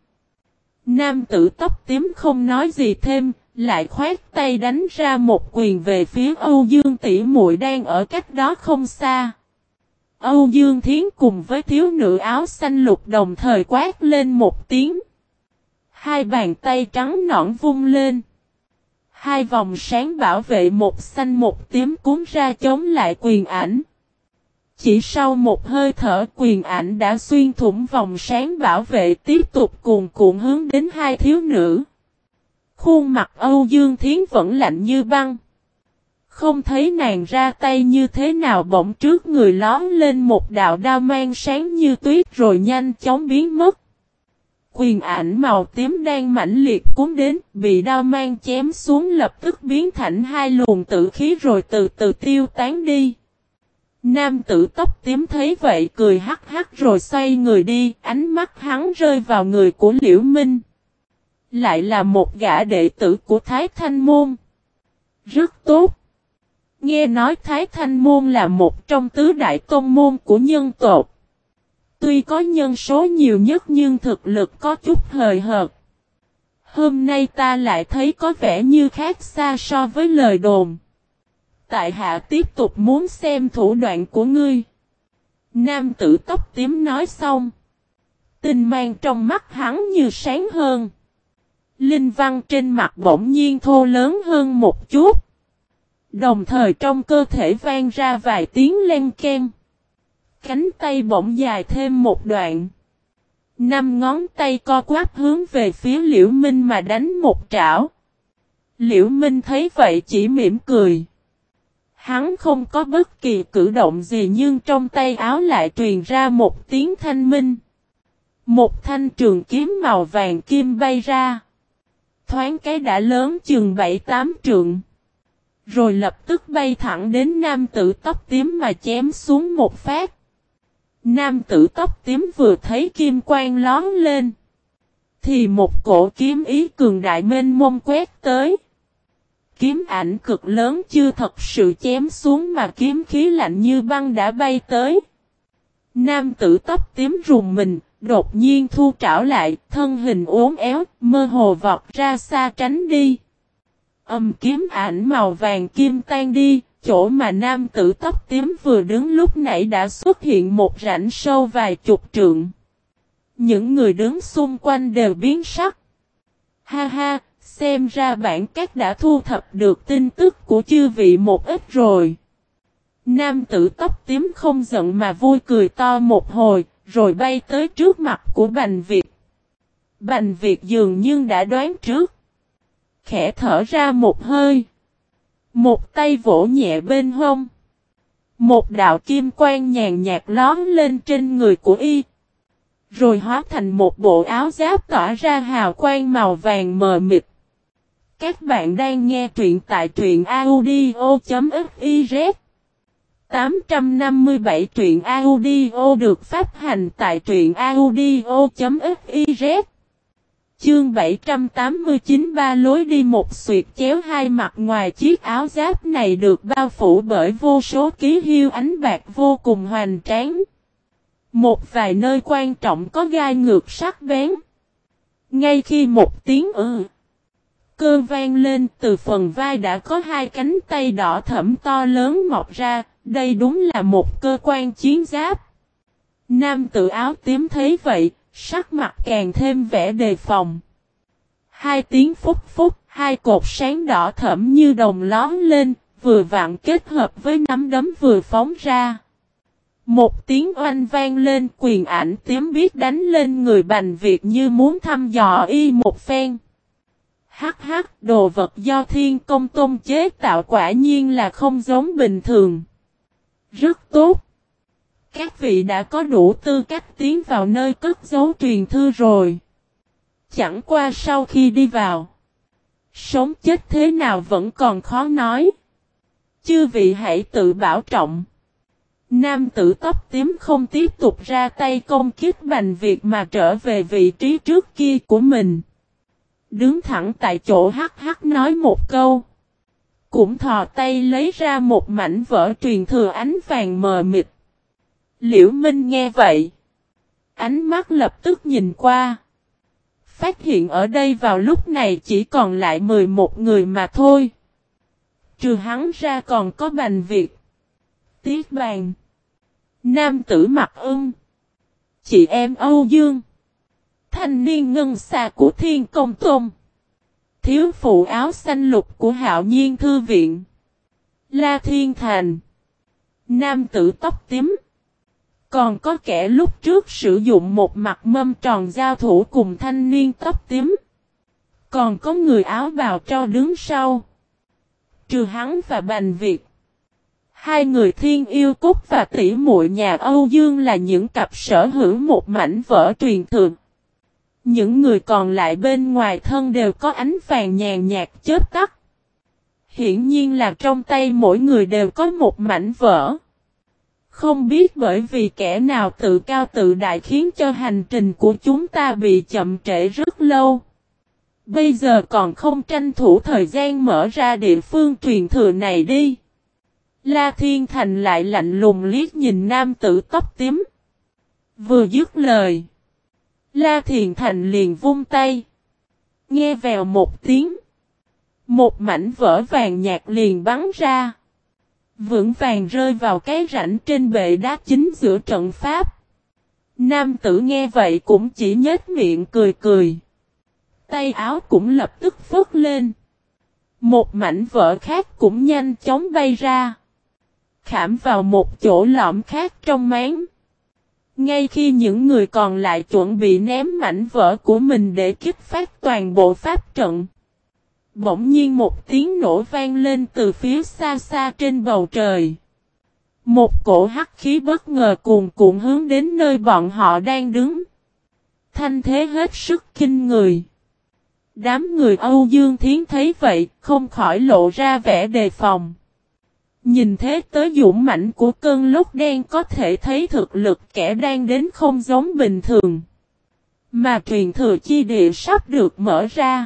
Nam tử tóc tím không nói gì thêm, lại khoát tay đánh ra một quyền về phía Âu Dương tỷ muội đang ở cách đó không xa. Âu Dương Thiến cùng với thiếu nữ áo xanh lục đồng thời quát lên một tiếng. Hai bàn tay trắng nõn vung lên. Hai vòng sáng bảo vệ một xanh một tím cuốn ra chống lại quyền ảnh. Chỉ sau một hơi thở quyền ảnh đã xuyên thủng vòng sáng bảo vệ tiếp tục cuồn cuộn hướng đến hai thiếu nữ. Khuôn mặt Âu Dương Thiến vẫn lạnh như băng. Không thấy nàng ra tay như thế nào bỗng trước người lón lên một đạo đao mang sáng như tuyết rồi nhanh chóng biến mất. Quyền ảnh màu tím đang mãnh liệt cuốn đến, bị đao mang chém xuống lập tức biến thành hai luồng tử khí rồi từ từ tiêu tán đi. Nam tử tóc tím thấy vậy cười hắc hắc rồi xoay người đi, ánh mắt hắn rơi vào người của Liễu Minh. Lại là một gã đệ tử của Thái Thanh Môn. Rất tốt. Nghe nói Thái Thanh Môn là một trong tứ đại tôn môn của nhân tộc. Tuy có nhân số nhiều nhất nhưng thực lực có chút hời hợt. Hôm nay ta lại thấy có vẻ như khác xa so với lời đồn. Tại hạ tiếp tục muốn xem thủ đoạn của ngươi. Nam tử tóc tím nói xong. Tinh mang trong mắt hắn như sáng hơn. Linh văn trên mặt bỗng nhiên thô lớn hơn một chút. Đồng thời trong cơ thể vang ra vài tiếng len ken. Cánh tay bỗng dài thêm một đoạn. 5 ngón tay co quắp hướng về phía Liễu Minh mà đánh một trảo. Liễu Minh thấy vậy chỉ mỉm cười. Hắn không có bất kỳ cử động gì nhưng trong tay áo lại truyền ra một tiếng thanh minh. Một thanh trường kiếm màu vàng kim bay ra. Thoáng cái đã lớn chừng 7-8 trượng. Rồi lập tức bay thẳng đến nam tử tóc tím mà chém xuống một phát. Nam tử tóc tím vừa thấy kim quang lóe lên. Thì một cổ kiếm ý cường đại mênh mông quét tới. Kiếm ảnh cực lớn chưa thật sự chém xuống mà kiếm khí lạnh như băng đã bay tới. Nam tử tóc tím rùng mình, đột nhiên thu trảo lại, thân hình uốn éo, mơ hồ vọt ra xa tránh đi. Kiếm ảnh màu vàng kim tan đi, chỗ mà nam tử tóc tím vừa đứng lúc nãy đã xuất hiện một rãnh sâu vài chục trượng. Những người đứng xung quanh đều biến sắc. Ha ha, xem ra bản các đã thu thập được tin tức của chư vị một ít rồi. Nam tử tóc tím không giận mà vui cười to một hồi, rồi bay tới trước mặt của Bành Việt. Bành Việt dường như đã đoán trước. Khẽ thở ra một hơi. Một tay vỗ nhẹ bên hông. Một đạo kim quang nhàn nhạt lóm lên trên người của y. Rồi hóa thành một bộ áo giáp tỏa ra hào quang màu vàng mờ mịt. Các bạn đang nghe truyện tại truyện audio.fiz 857 truyện audio được phát hành tại truyện audio.fiz. Chương 789 ba lối đi một xuyệt chéo hai mặt ngoài chiếc áo giáp này được bao phủ bởi vô số ký hiêu ánh bạc vô cùng hoành tráng. Một vài nơi quan trọng có gai ngược sắc bén. Ngay khi một tiếng cơ vang lên từ phần vai đã có hai cánh tay đỏ thẫm to lớn mọc ra, đây đúng là một cơ quan chiến giáp. Nam tử áo tím thấy vậy, sắc mặt càng thêm vẻ đề phòng. Hai tiếng phúc phúc, hai cột sáng đỏ thẫm như đồng lóm lên, vừa vặn kết hợp với nắm đấm vừa phóng ra. Một tiếng oanh vang lên, quyền ảnh tím biết đánh lên người Bành Việt như muốn thăm dò y một phen. Hắc hắc, đồ vật do Thiên Công Tôn chế tạo quả nhiên là không giống bình thường. Rất tốt. Các vị đã có đủ tư cách tiến vào nơi cất giấu truyền thư rồi. Chẳng qua sau khi đi vào, sống chết thế nào vẫn còn khó nói. Chư vị hãy tự bảo trọng. Nam tử tóc tím không tiếp tục ra tay công kích Bành Việt mà trở về vị trí trước kia của mình. Đứng thẳng tại chỗ hắc hắc nói một câu. Cũng thò tay lấy ra một mảnh vỡ truyền thừa ánh vàng mờ mịt. Liễu Minh nghe vậy. Ánh mắt lập tức nhìn qua. Phát hiện ở đây vào lúc này chỉ còn lại 11 người mà thôi. Trừ hắn ra còn có Bành Việt, Tiết Bàn, nam tử Mặc Ưng, chị em Âu Dương, thanh niên ngân xà của Thiên Công Tôn, thiếu phụ áo xanh lục của Hạo Nhiên Thư Viện, La Thiên Thành, nam tử tóc tím. Còn có kẻ lúc trước sử dụng một mặt mâm tròn giao thủ cùng thanh niên tóc tím. Còn có người áo bào tro đứng sau. Trừ hắn và Bành Việt, hai người Thiên Yêu Cúc và tỷ muội nhà Âu Dương là những cặp sở hữu một mảnh vỡ truyền thừa. Những người còn lại bên ngoài thân đều có ánh vàng nhàn nhạt chớp tắt. Hiển nhiên là trong tay mỗi người đều có một mảnh vỡ. Không biết bởi vì kẻ nào tự cao tự đại khiến cho hành trình của chúng ta bị chậm trễ rất lâu. Bây giờ còn không tranh thủ thời gian mở ra địa phương truyền thừa này đi. La Thiên Thành lại lạnh lùng liếc nhìn nam tử tóc tím. Vừa dứt lời, La Thiên Thành liền vung tay. Nghe vèo một tiếng. Một mảnh vỡ vàng nhạt liền bắn ra. Vững vàng rơi vào cái rãnh trên bệ đá chính giữa trận pháp. Nam tử nghe vậy cũng chỉ nhếch miệng cười cười. Tay áo cũng lập tức phất lên. Một mảnh vỡ khác cũng nhanh chóng bay ra. khảm vào một chỗ lõm khác trong máng. Ngay khi những người còn lại chuẩn bị ném mảnh vỡ của mình để kích phát toàn bộ pháp trận, bỗng nhiên một tiếng nổ vang lên từ phía xa xa trên bầu trời. Một cổ hắc khí bất ngờ cuồn cuộn hướng đến nơi bọn họ đang đứng. Thanh thế hết sức kinh người. Đám người Âu Dương Thiến thấy vậy, không khỏi lộ ra vẻ đề phòng. Nhìn thế tới dũng mãnh của cơn lốc đen có thể thấy thực lực kẻ đang đến không giống bình thường. Mà truyền thừa chi địa sắp được mở ra.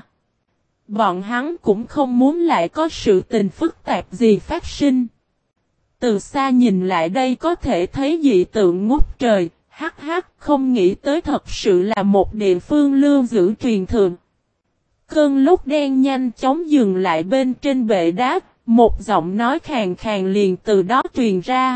Bọn hắn cũng không muốn lại có sự tình phức tạp gì phát sinh. Từ xa nhìn lại đây có thể thấy dị tượng ngút trời, hắc hắc, không nghĩ tới thật sự là một địa phương lưu giữ truyền thừa. Cơn lốc đen nhanh chóng dừng lại bên trên bệ đá, một giọng nói khàn khàn liền từ đó truyền ra.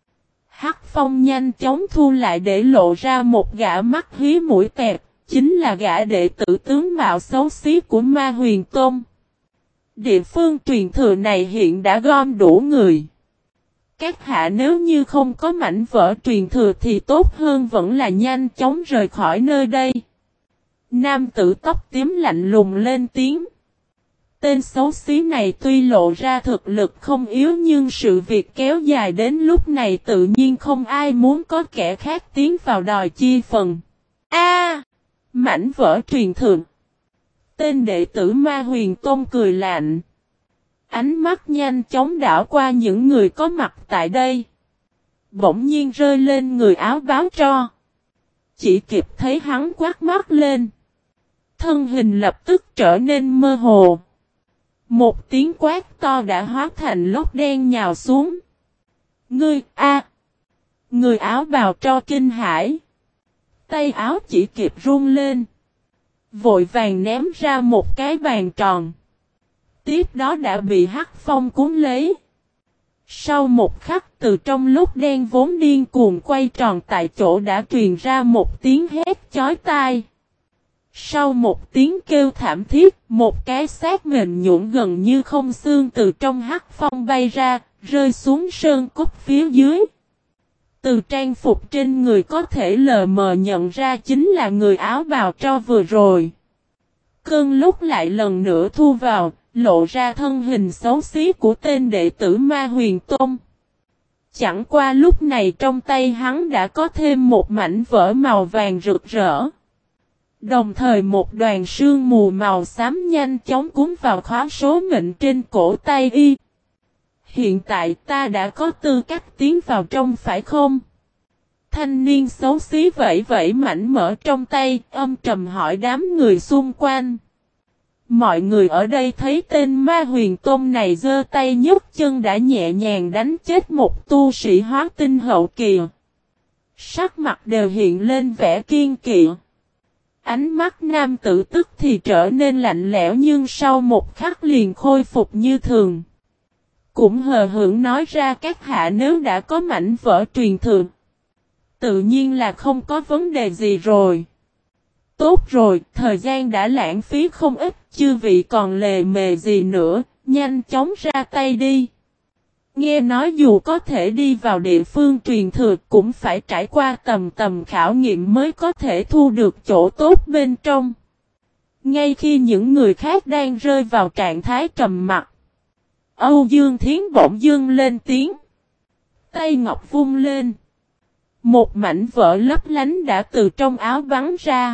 Hắc Phong nhanh chóng thu lại để lộ ra một gã mắt hí mũi tẹt, chính là gã đệ tử tướng mạo xấu xí của Ma Huyền Tôn. Địa phương truyền thừa này hiện đã gom đủ người. Các hạ nếu như không có mảnh vỡ truyền thừa thì tốt hơn vẫn là nhanh chóng rời khỏi nơi đây. Nam tử tóc tím lạnh lùng lên tiếng. Tên xấu xí này tuy lộ ra thực lực không yếu nhưng sự việc kéo dài đến lúc này tự nhiên không ai muốn có kẻ khác tiến vào đòi chi phần. A, mảnh vỡ truyền thừa. Tên đệ tử Ma Huyền Tôn cười lạnh. Ánh mắt nhanh chóng đảo qua những người có mặt tại đây. Bỗng nhiên rơi lên người áo báo tro. Chỉ kịp thấy hắn quát mắt lên. Thân hình lập tức trở nên mơ hồ. Một tiếng quát to đã hóa thành lốc đen nhào xuống. Ngươi a! Người áo bào tro kinh hãi. Tay áo chỉ kịp run lên. Vội vàng ném ra một cái bàn tròn. Tiếp đó đã bị Hắc Phong cuốn lấy. Sau một khắc từ trong lốc đen vốn điên cuồng quay tròn tại chỗ đã truyền ra một tiếng hét chói tai. Sau một tiếng kêu thảm thiết, một cái xác mềm nhũn gần như không xương từ trong Hắc Phong bay ra, rơi xuống sơn cốt phía dưới. Từ trang phục trên người có thể lờ mờ nhận ra chính là người áo bào tro vừa rồi. Cơn lốc lại lần nữa thu vào, lộ ra thân hình xấu xí của tên đệ tử Ma Huyền Tôn. Chẳng qua lúc này trong tay hắn đã có thêm một mảnh vỡ màu vàng rực rỡ. Đồng thời một đoàn sương mù màu xám nhanh chóng cuốn vào khóa số mệnh trên cổ tay y. Hiện tại ta đã có tư cách tiến vào trong phải không? Thanh niên xấu xí vẫy vẫy mảnh mở trong tay, âm trầm hỏi đám người xung quanh. Mọi người ở đây thấy tên Ma Huyền Tôn này giơ tay nhấc chân đã nhẹ nhàng đánh chết một tu sĩ hóa tinh hậu kỳ. Sắc mặt đều hiện lên vẻ kiên kỵ. Ánh mắt nam tử tức thì trở nên lạnh lẽo nhưng sau một khắc liền khôi phục như thường. Cũng hờ hững nói ra các hạ nếu đã có mảnh vỡ truyền thừa. Tự nhiên là không có vấn đề gì rồi. Tốt rồi, thời gian đã lãng phí không ít, chư vị còn lề mề gì nữa, nhanh chóng ra tay đi. Nghe nói dù có thể đi vào địa phương truyền thừa cũng phải trải qua tầm khảo nghiệm mới có thể thu được chỗ tốt bên trong. Ngay khi những người khác đang rơi vào trạng thái trầm mặc, Âu Dương Thiến bỗng dưng lên tiếng. Tay ngọc vung lên. Một mảnh vỡ lấp lánh đã từ trong áo bắn ra.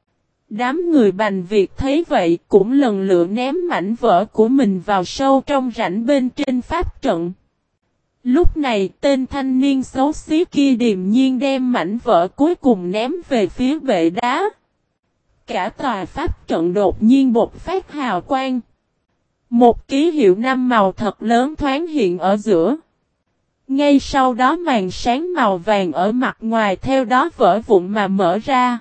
Đám người Bành Việt thấy vậy cũng lần lượt ném mảnh vỡ của mình vào sâu trong rãnh bên trên pháp trận. Lúc này tên thanh niên xấu xí kia điềm nhiên đem mảnh vỡ cuối cùng ném về phía bệ đá. Cả tòa pháp trận đột nhiên bộc phát hào quang. Một ký hiệu 5 màu thật lớn thoáng hiện ở giữa. Ngay sau đó màn sáng màu vàng ở mặt ngoài theo đó vỡ vụn mà mở ra.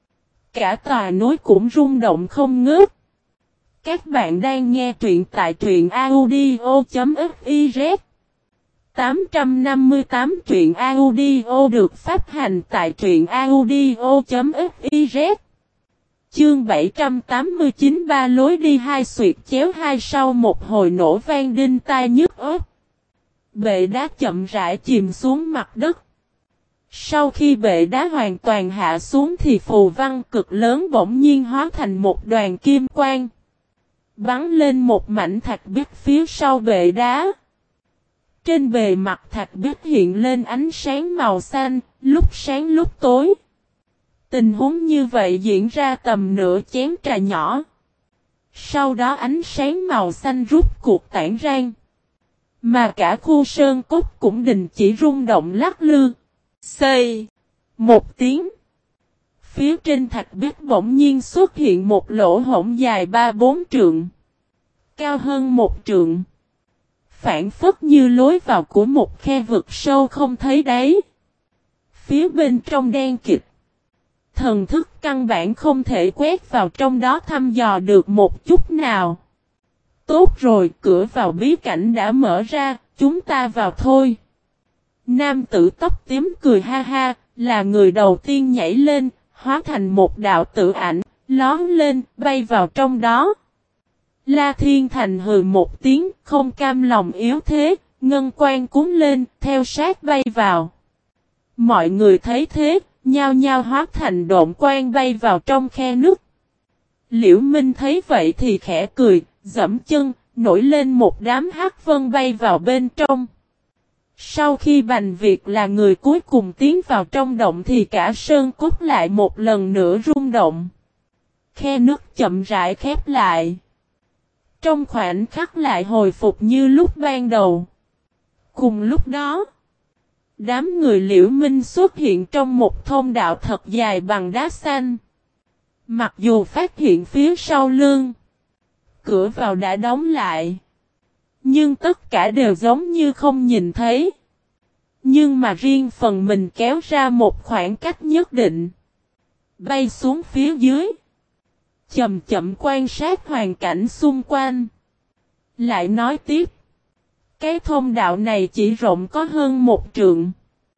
Cả tòa núi cũng rung động không ngớt. Các bạn đang nghe truyện tại truyện audio.fiz 858 truyện audio được phát hành tại truyện audio.fiz. Chương 789 ba lối đi hai xuyệt chéo hai sau một hồi nổ vang đinh tai nhức óc. Bệ đá chậm rãi chìm xuống mặt đất. Sau khi bệ đá hoàn toàn hạ xuống thì phù văn cực lớn bỗng nhiên hóa thành một đoàn kim quang. Bắn lên một mảnh thạch bích phía sau bệ đá. Trên bề mặt thạch bích hiện lên ánh sáng màu xanh, lúc sáng lúc tối. Tình huống như vậy diễn ra tầm nửa chén trà nhỏ. Sau đó ánh sáng màu xanh rút cuộc tản ra. Mà cả khu sơn cốt cũng đình chỉ rung động lắc lư. Xây một tiếng. Phía trên thạch bích bỗng nhiên xuất hiện một lỗ hổng dài 3-4 trượng. Cao hơn 1 trượng. Phản phất như lối vào của một khe vực sâu không thấy đáy. Phía bên trong đen kịt. Thần thức căn bản không thể quét vào trong đó thăm dò được một chút nào. Tốt rồi, cửa vào bí cảnh đã mở ra, chúng ta vào thôi. Nam tử tóc tím cười ha ha, là người đầu tiên nhảy lên, hóa thành một đạo tử ảnh, lón lên, bay vào trong đó. La Thiên Thành hừ một tiếng, không cam lòng yếu thế, ngân quan cuốn lên, theo sát bay vào. Mọi người thấy thế, nhao nhao hóa thành độn quang bay vào trong khe nước. Liễu Minh thấy vậy thì khẽ cười, giẫm chân, nổi lên một đám hắc vân bay vào bên trong. Sau khi Bành Việt là người cuối cùng tiến vào trong động thì cả sơn cốt lại một lần nữa rung động. Khe nước chậm rãi khép lại. Trong khoảnh khắc lại hồi phục như lúc ban đầu. Cùng lúc đó, đám người Liễu Minh xuất hiện trong một thông đạo thật dài bằng đá xanh. Mặc dù phát hiện phía sau lưng, cửa vào đã đóng lại. Nhưng tất cả đều giống như không nhìn thấy. Nhưng mà riêng phần mình kéo ra một khoảng cách nhất định. Bay xuống phía dưới. Chậm chậm quan sát hoàn cảnh xung quanh. Lại nói tiếp. Cái thông đạo này chỉ rộng có hơn 1 trượng.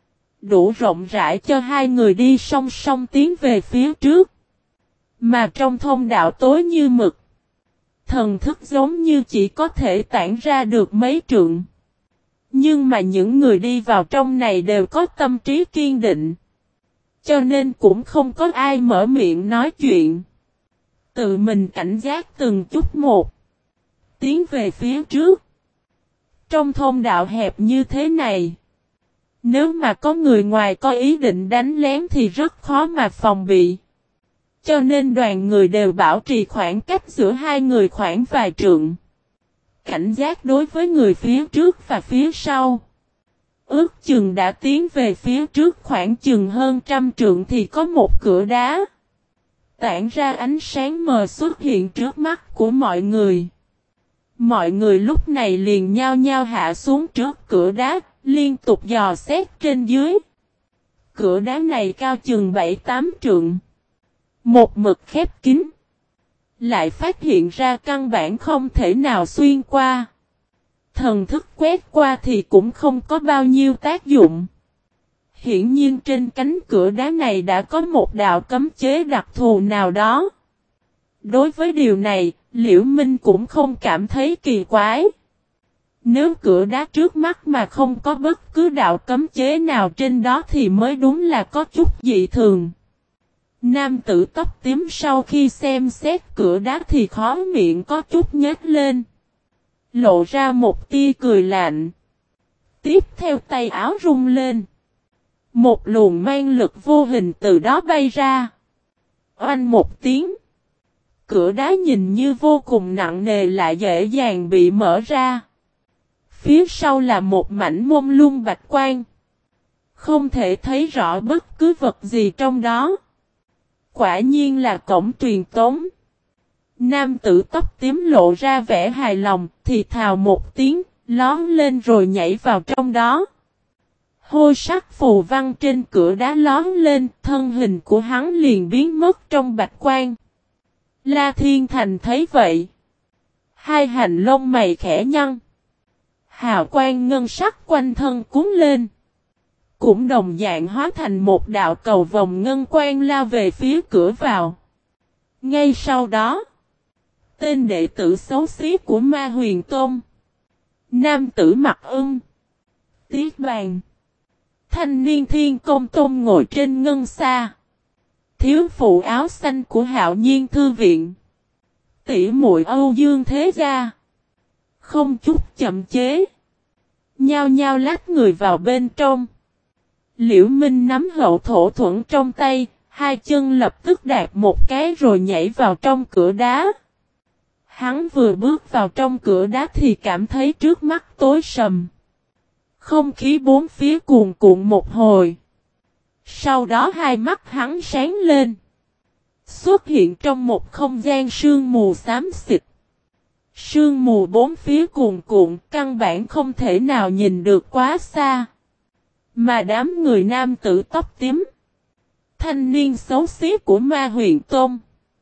Đủ rộng rãi cho hai người đi song song tiến về phía trước. Mà trong thông đạo tối như mực. Thần thức giống như chỉ có thể tản ra được mấy trượng. Nhưng mà những người đi vào trong này đều có tâm trí kiên định. Cho nên cũng không có ai mở miệng nói chuyện. Tự mình cảnh giác từng chút một. Tiến về phía trước. Trong thông đạo hẹp như thế này. Nếu mà có người ngoài có ý định đánh lén thì rất khó mà phòng bị. Cho nên đoàn người đều bảo trì khoảng cách giữa hai người khoảng vài trượng. Cảnh giác đối với người phía trước và phía sau. Ước chừng đã tiến về phía trước khoảng chừng hơn 100 trượng thì có một cửa đá. Tản ra ánh sáng mờ xuất hiện trước mắt của mọi người. Mọi người lúc này liền nhao nhao hạ xuống trước cửa đá, liên tục dò xét trên dưới. Cửa đá này cao chừng 7-8 trượng. Một mực khép kín. Lại phát hiện ra căn bản không thể nào xuyên qua. Thần thức quét qua thì cũng không có bao nhiêu tác dụng. Hiển nhiên trên cánh cửa đá này đã có một đạo cấm chế đặc thù nào đó. Đối với điều này, Liễu Minh cũng không cảm thấy kỳ quái. Nếu cửa đá trước mắt mà không có bất cứ đạo cấm chế nào trên đó thì mới đúng là có chút dị thường. Nam tử tóc tím sau khi xem xét cửa đá thì khó miệng có chút nhếch lên. Lộ ra một tia cười lạnh. Tiếp theo tay áo rung lên. Một luồng mang lực vô hình từ đó bay ra. Oanh một tiếng. Cửa đá nhìn như vô cùng nặng nề lại dễ dàng bị mở ra. Phía sau là một mảnh mông lung bạch quang. Không thể thấy rõ bất cứ vật gì trong đó. Quả nhiên là cổng truyền tống. Nam tử tóc tím lộ ra vẻ hài lòng, thì thào một tiếng, lón lên rồi nhảy vào trong đó. Hôi sắc phù văn trên cửa đá lón lên, thân hình của hắn liền biến mất trong bạch quang. La Thiên Thành thấy vậy. Hai hành lông mày khẽ nhăn. Hào quang ngân sắc quanh thân cuốn lên. Cũng đồng dạng hóa thành một đạo cầu vòng ngân quang lao về phía cửa vào. Ngay sau đó, tên đệ tử xấu xí của Ma Huyền Tôn, nam tử mặt Tiết bàn. Thanh niên Thiên Công Tôn ngồi trên ngân xa. Thiếu phụ áo xanh của Hạo Nhiên thư viện. Tỷ muội Âu Dương Thế Gia. Không chút chậm chế. Nhao nhao lách người vào bên trong. Liễu Minh nắm hậu thổ thuẫn trong tay. Hai chân lập tức đạp một cái rồi nhảy vào trong cửa đá. Hắn vừa bước vào trong cửa đá thì cảm thấy trước mắt tối sầm. Không khí bốn phía cuồn cuộn một hồi. Sau đó hai mắt hắn sáng lên. Xuất hiện trong một không gian sương mù xám xịt. Sương mù bốn phía cuồn cuộn, căn bản không thể nào nhìn được quá xa. Mà đám người nam tử tóc tím, thanh niên xấu xí của Ma Huyền Tôn,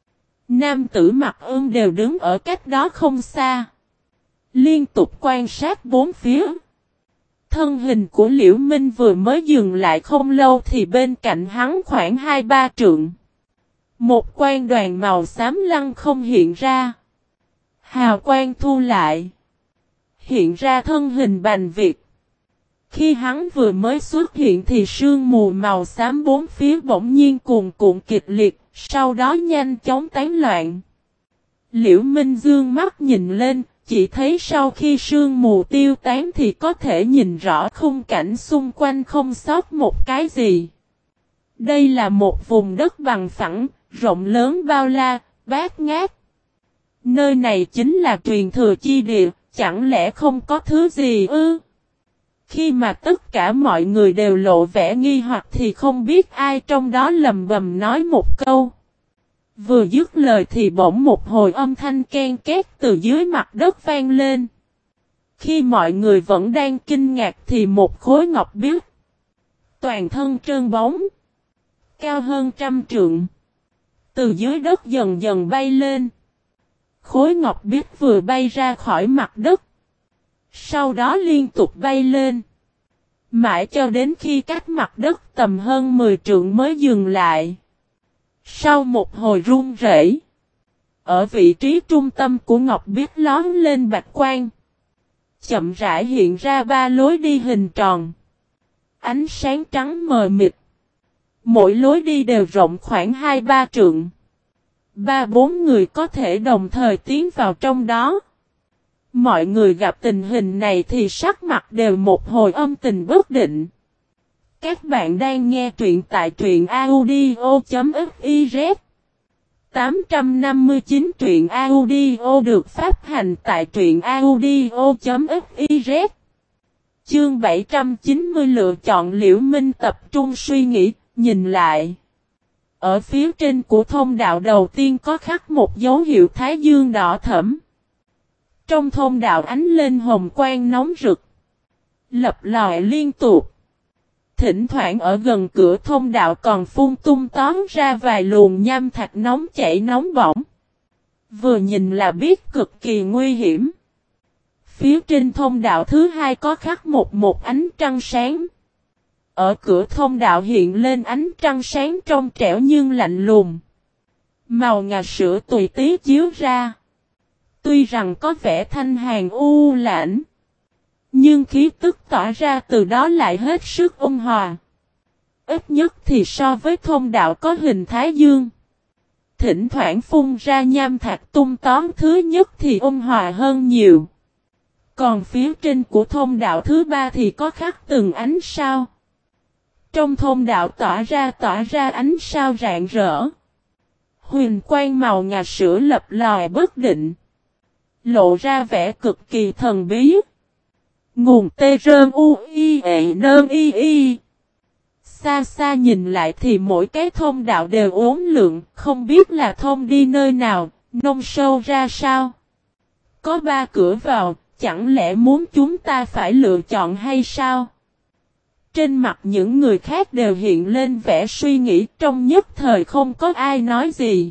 nam tử mặc ương đều đứng ở cách đó không xa. Liên tục quan sát bốn phía. Thân hình của Liễu Minh vừa mới dừng lại không lâu thì bên cạnh hắn khoảng 2-3 trượng. Một quan đoàn màu xám lăng không hiện ra. Hào quang thu lại. Hiện ra thân hình Bành Việt. Khi hắn vừa mới xuất hiện thì sương mù màu xám bốn phía bỗng nhiên cuồn cuộn kịch liệt, sau đó nhanh chóng tán loạn. Liễu Minh dương mắt nhìn lên, chỉ thấy sau khi sương mù tiêu tán thì có thể nhìn rõ khung cảnh xung quanh không sót một cái gì. Đây là một vùng đất bằng phẳng, rộng lớn bao la, bát ngát. Nơi này chính là truyền thừa chi địa, chẳng lẽ không có thứ gì ư? Khi mà tất cả mọi người đều lộ vẻ nghi hoặc thì không biết ai trong đó lầm bầm nói một câu. Vừa dứt lời thì bỗng một hồi âm thanh ken két từ dưới mặt đất vang lên. Khi mọi người vẫn đang kinh ngạc thì một khối ngọc biếc. Toàn thân trơn bóng. Cao hơn 100 trượng. Từ dưới đất dần dần bay lên. Khối ngọc biếc vừa bay ra khỏi mặt đất. Sau đó liên tục bay lên. Mãi cho đến khi cách mặt đất tầm hơn 10 trượng mới dừng lại. Sau một hồi run rẩy, ở vị trí trung tâm của ngọc biếc lón lên bạch quang. Chậm rãi hiện ra 3 lối đi hình tròn. Ánh sáng trắng mờ mịt. Mỗi lối đi đều rộng khoảng 2-3 trượng. 3-4 người có thể đồng thời tiến vào trong đó. Mọi người gặp tình hình này thì sắc mặt đều một hồi âm tình bất định. Các bạn đang nghe truyện tại truyện audio.fiz 859 truyện audio được phát hành tại truyện audio.fiz. Chương 790 lựa chọn. Liễu Minh tập trung suy nghĩ, nhìn lại. Ở phía trên của thông đạo đầu tiên có khắc một dấu hiệu thái dương đỏ thẫm. Trong thông đạo ánh lên hồng quang nóng rực, lập lòe liên tục. Thỉnh thoảng ở gần cửa thông đạo còn phun tung tóe ra vài luồng nham thạch nóng chảy nóng bỏng. Vừa nhìn là biết cực kỳ nguy hiểm. Phía trên thông đạo thứ hai có khắc một ánh trăng sáng. Ở cửa thông đạo hiện lên ánh trăng sáng trong trẻo nhưng lạnh lùng. Màu ngà sữa tùy tí chiếu ra. Tuy rằng có vẻ thanh hàn u lãnh, nhưng khí tức tỏa ra từ đó lại hết sức ôn hòa. Ít nhất thì so với thông đạo có hình thái dương, thỉnh thoảng phun ra nham thạch tung tóm thứ nhất thì ôn hòa hơn nhiều. Còn phía trên của thông đạo thứ ba thì có khắc từng ánh sao. Trong thông đạo tỏa ra ánh sao rạng rỡ. Huyền quang màu ngà sữa lập lòe bất định, lộ ra vẻ cực kỳ thần bí. Nguồn tê rơn u i e nơn y y. Xa xa nhìn lại thì mỗi cái thông đạo đều uốn lượn, không biết là thông đi nơi nào, nông sâu ra sao. Có 3 cửa vào, chẳng lẽ muốn chúng ta phải lựa chọn hay sao? Trên mặt những người khác đều hiện lên vẻ suy nghĩ, trong nhất thời không có ai nói gì.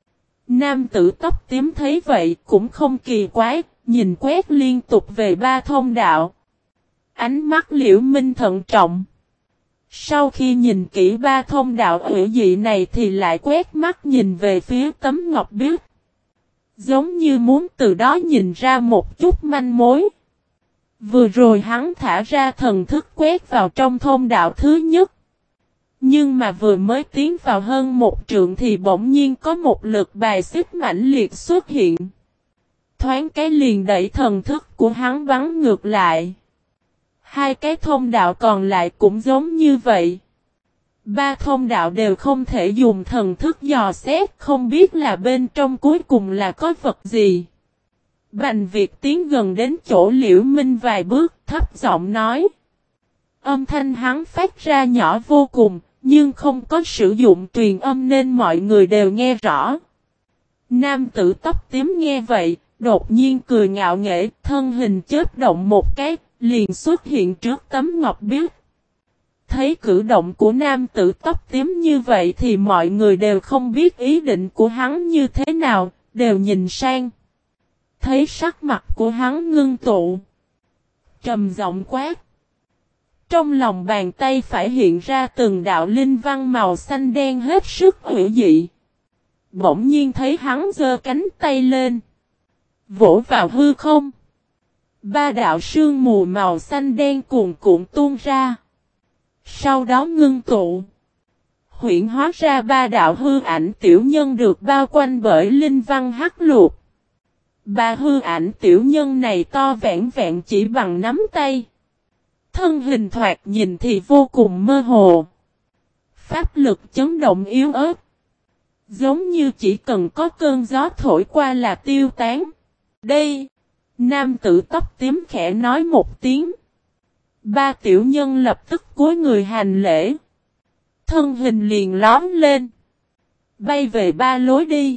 Nam tử tóc tím thấy vậy cũng không kỳ quái, nhìn quét liên tục về 3 thông đạo. Ánh mắt Liễu Minh thận trọng. Sau khi nhìn kỹ 3 thông đạo hữu dị này thì lại quét mắt nhìn về phía tấm ngọc biếc. Giống như muốn từ đó nhìn ra một chút manh mối. Vừa rồi hắn thả ra thần thức quét vào trong thông đạo thứ nhất. Nhưng mà vừa mới tiến vào hơn một trượng thì bỗng nhiên có một lực bài xích mãnh liệt xuất hiện. Thoáng cái liền đẩy thần thức của hắn bắn ngược lại. Hai cái thông đạo còn lại cũng giống như vậy. Ba thông đạo đều không thể dùng thần thức dò xét, không biết là bên trong cuối cùng là có vật gì. Bành Việt tiến gần đến chỗ Liễu Minh vài bước, thấp giọng nói. Âm thanh hắn phát ra nhỏ vô cùng, nhưng không có sử dụng truyền âm nên mọi người đều nghe rõ. Nam tử tóc tím nghe vậy, đột nhiên cười ngạo nghễ, thân hình chớp động một cái, liền xuất hiện trước tấm ngọc biếc. Thấy cử động của nam tử tóc tím như vậy thì mọi người đều không biết ý định của hắn như thế nào, đều nhìn sang. Thấy sắc mặt của hắn ngưng tụ. Trầm giọng quát. Trong lòng bàn tay phải hiện ra từng đạo linh văn màu xanh đen hết sức hữu dị. Bỗng nhiên thấy hắn giơ cánh tay lên. Vỗ vào hư không. Ba đạo sương mù màu xanh đen cuồn cuộn tuôn ra. Sau đó ngưng tụ. Huyễn hóa ra ba đạo hư ảnh tiểu nhân được bao quanh bởi linh văn hắc lục. Ba hư ảnh tiểu nhân này to vẹn vẹn chỉ bằng nắm tay. Thân hình thoạt nhìn thì vô cùng mơ hồ. Pháp lực chấn động yếu ớt. Giống như chỉ cần có cơn gió thổi qua là tiêu tán. Đây, nam tử tóc tím khẽ nói một tiếng. Ba tiểu nhân lập tức cúi người hành lễ. Thân hình liền lóm lên. Bay về ba lối đi.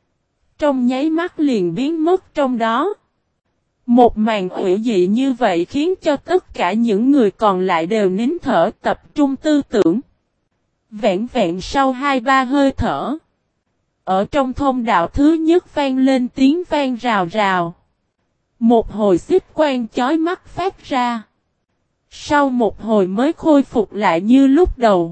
Trong nháy mắt liền biến mất trong đó. Một màn hủy dị như vậy khiến cho tất cả những người còn lại đều nín thở tập trung tư tưởng. Vẹn vẹn sau 2-3 hơi thở. Ở trong thông đạo thứ nhất vang lên tiếng vang rào rào. Một hồi xích quang chói mắt phát ra. Sau một hồi mới khôi phục lại như lúc đầu.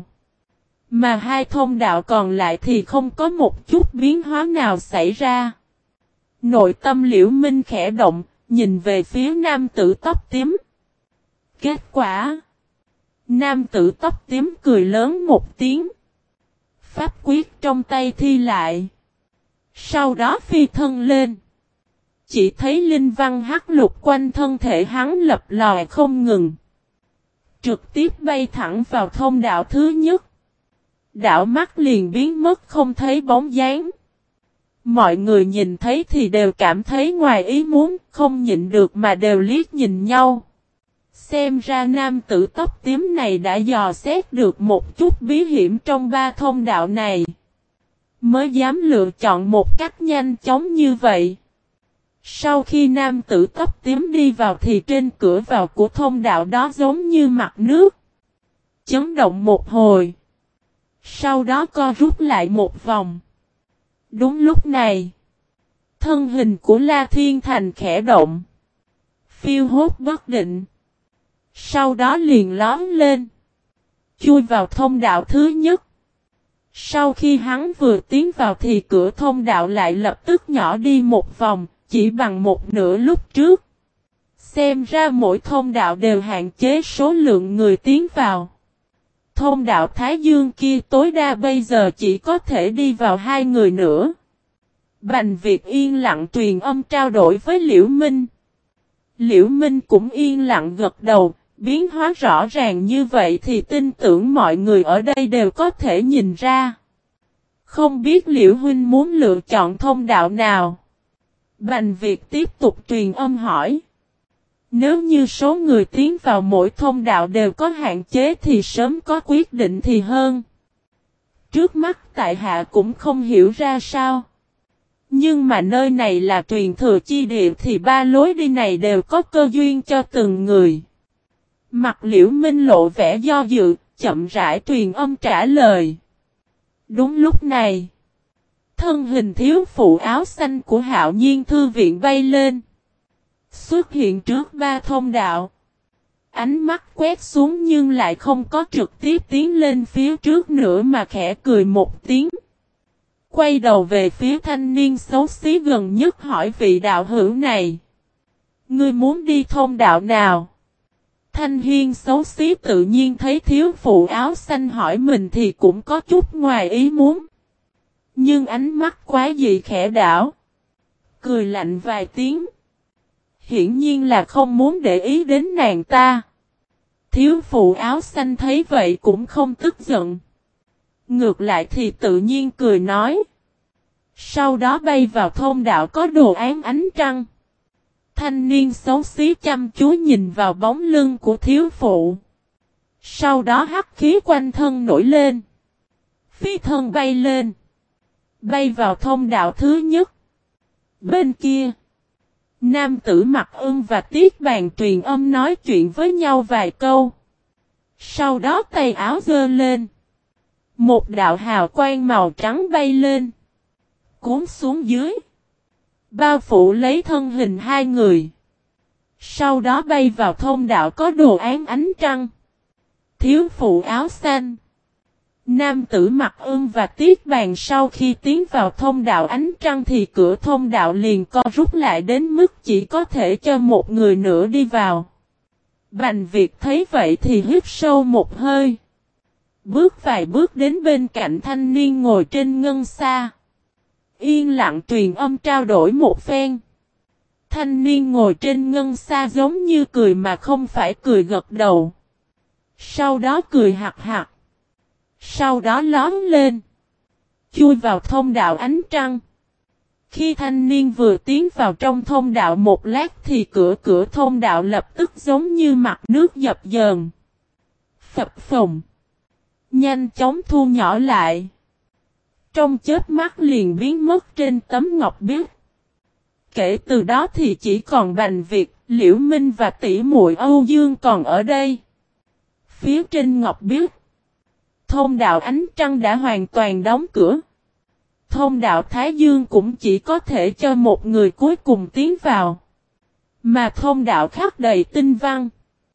Mà hai thông đạo còn lại thì không có một chút biến hóa nào xảy ra. Nội tâm Liễu Minh khẽ động, nhìn về phía nam tử tóc tím. Kết quả. Nam tử tóc tím cười lớn một tiếng. Pháp quyết trong tay thi lại. Sau đó phi thân lên. Chỉ thấy linh văn hắc lục quanh thân thể hắn lập lòi không ngừng. Trực tiếp bay thẳng vào thông đạo thứ nhất. Đảo mắt liền biến mất không thấy bóng dáng. Mọi người nhìn thấy thì đều cảm thấy ngoài ý muốn, không nhịn được mà đều liếc nhìn nhau. Xem ra nam tử tóc tím này đã dò xét được một chút bí hiểm trong ba thông đạo này. Mới dám lựa chọn một cách nhanh chóng như vậy. Sau khi nam tử tóc tím đi vào thì trên cửa vào của thông đạo đó giống như mặt nước. Chấn động một hồi. Sau đó co rút lại một vòng. Đúng lúc này. Thân hình của La Thiên Thành khẽ động. Phiêu hốt bất định. Sau đó liền lóm lên. Chui vào thông đạo thứ nhất. Sau khi hắn vừa tiến vào thì cửa thông đạo lại lập tức nhỏ đi một vòng. Chỉ bằng một nửa lúc trước. Xem ra mỗi thông đạo đều hạn chế số lượng người tiến vào. Thông đạo Thái Dương kia tối đa bây giờ chỉ có thể đi vào 2 người nữa. Bành Việt yên lặng truyền âm trao đổi với Liễu Minh. Liễu Minh cũng yên lặng gật đầu, biến hóa rõ ràng như vậy thì tin tưởng mọi người ở đây đều có thể nhìn ra. Không biết Liễu Huynh muốn lựa chọn thông đạo nào? Bành Việt tiếp tục truyền âm hỏi. Nếu như số người tiến vào mỗi thông đạo đều có hạn chế thì sớm có quyết định thì hơn. Trước mắt tại hạ cũng không hiểu ra sao. Nhưng mà nơi này là truyền thừa chi địa thì ba lối đi này đều có cơ duyên cho từng người. Mặt Liễu Minh lộ vẻ do dự, chậm rãi truyền âm trả lời. Đúng lúc này. Thân hình thiếu phụ áo xanh của Hạo Nhiên Thư Viện bay lên. Xuất hiện trước ba thông đạo. Ánh mắt quét xuống nhưng lại không có trực tiếp tiến lên phía trước nữa mà khẽ cười một tiếng. Quay đầu về phía thanh niên xấu xí gần nhất hỏi vị đạo hữu này. Ngươi muốn đi thông đạo nào? Thanh Hiên xấu xí tự nhiên thấy thiếu phụ áo xanh hỏi mình thì cũng có chút ngoài ý muốn. Nhưng ánh mắt quá dị khẽ đảo. Cười lạnh vài tiếng. Hiển nhiên là không muốn để ý đến nàng ta. Thiếu phụ áo xanh thấy vậy cũng không tức giận. Ngược lại thì tự nhiên cười nói. Sau đó bay vào thông đạo có đồ án ánh trăng. Thanh niên xấu xí chăm chú nhìn vào bóng lưng của thiếu phụ. Sau đó hắc khí quanh thân nổi lên. Phi thân bay lên. Bay vào thông đạo thứ nhất. Bên kia. Nam tử Mặc Ưng và Tiết Bàn truyền âm nói chuyện với nhau vài câu. Sau đó tay áo giơ lên. Một đạo hào quang màu trắng bay lên. Cuốn xuống dưới. Bao phủ lấy thân hình hai người. Sau đó bay vào thông đạo có đồ án ánh trăng. Thiếu phụ áo xanh. Nam tử Mặc Ưng và Tiết Bàn sau khi tiến vào thông đạo ánh trăng thì cửa thông đạo liền co rút lại đến mức chỉ có thể cho một người nữa đi vào. Bành Việt thấy vậy thì hít sâu một hơi. Bước vài bước đến bên cạnh thanh niên ngồi trên ngân xa. Yên lặng truyền âm trao đổi một phen. Thanh niên ngồi trên ngân xa giống như cười mà không phải cười gật đầu. Sau đó cười hạc hạc. Sau đó lóm lên. Chui vào thông đạo ánh trăng. Khi thanh niên vừa tiến vào trong thông đạo một lát thì cửa thông đạo lập tức giống như mặt nước dập dờn. Phập phồng. Nhanh chóng thu nhỏ lại. Trong chớp mắt liền biến mất trên tấm ngọc biếc. Kể từ đó thì chỉ còn Bành Việt, Liễu Minh và tỷ muội Âu Dương còn ở đây. Phía trên ngọc biếc. Thông đạo ánh trăng đã hoàn toàn đóng cửa. Thông đạo Thái Dương cũng chỉ có thể cho một người cuối cùng tiến vào. Mà thông đạo khắc đầy tinh văn.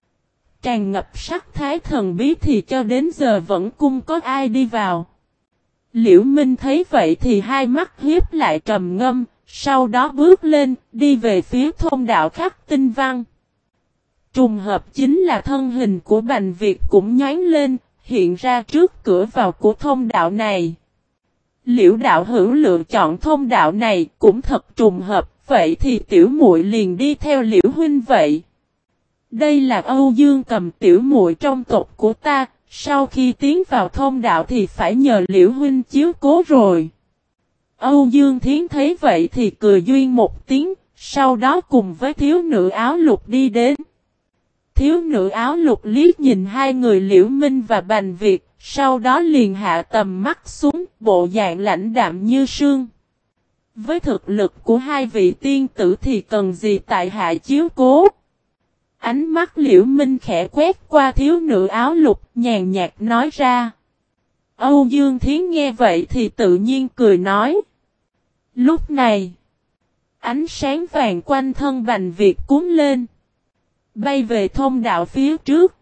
Tràn ngập sắc thái thần bí thì cho đến giờ vẫn không có ai đi vào. Liễu Minh thấy vậy thì hai mắt hiếp lại trầm ngâm, sau đó bước lên, đi về phía thông đạo khắc tinh văn. Trùng hợp chính là thân hình của Bành Việt cũng nhoáng lên, hiện ra trước cửa vào của thông đạo này. Liễu đạo hữu lựa chọn thông đạo này cũng thật trùng hợp, vậy thì tiểu muội liền đi theo Liễu huynh vậy. Đây là Âu Dương Cầm tiểu muội trong tộc của ta, sau khi tiến vào thông đạo thì phải nhờ Liễu huynh chiếu cố rồi. Âu Dương Thiến thấy vậy thì cười duyên một tiếng, sau đó cùng với thiếu nữ áo lục đi đến. Thiếu nữ áo lục liếc nhìn hai người Liễu Minh và Bành Việt, sau đó liền hạ tầm mắt xuống, bộ dạng lãnh đạm như sương. Với thực lực của hai vị tiên tử thì cần gì tại hạ chiếu cố. Ánh mắt Liễu Minh khẽ quét qua thiếu nữ áo lục, nhàn nhạt nói ra. Âu Dương Thiến nghe vậy thì tự nhiên cười nói. Lúc này, ánh sáng vàng quanh thân Bành Việt cuốn lên. Bay về thông đạo phía trước.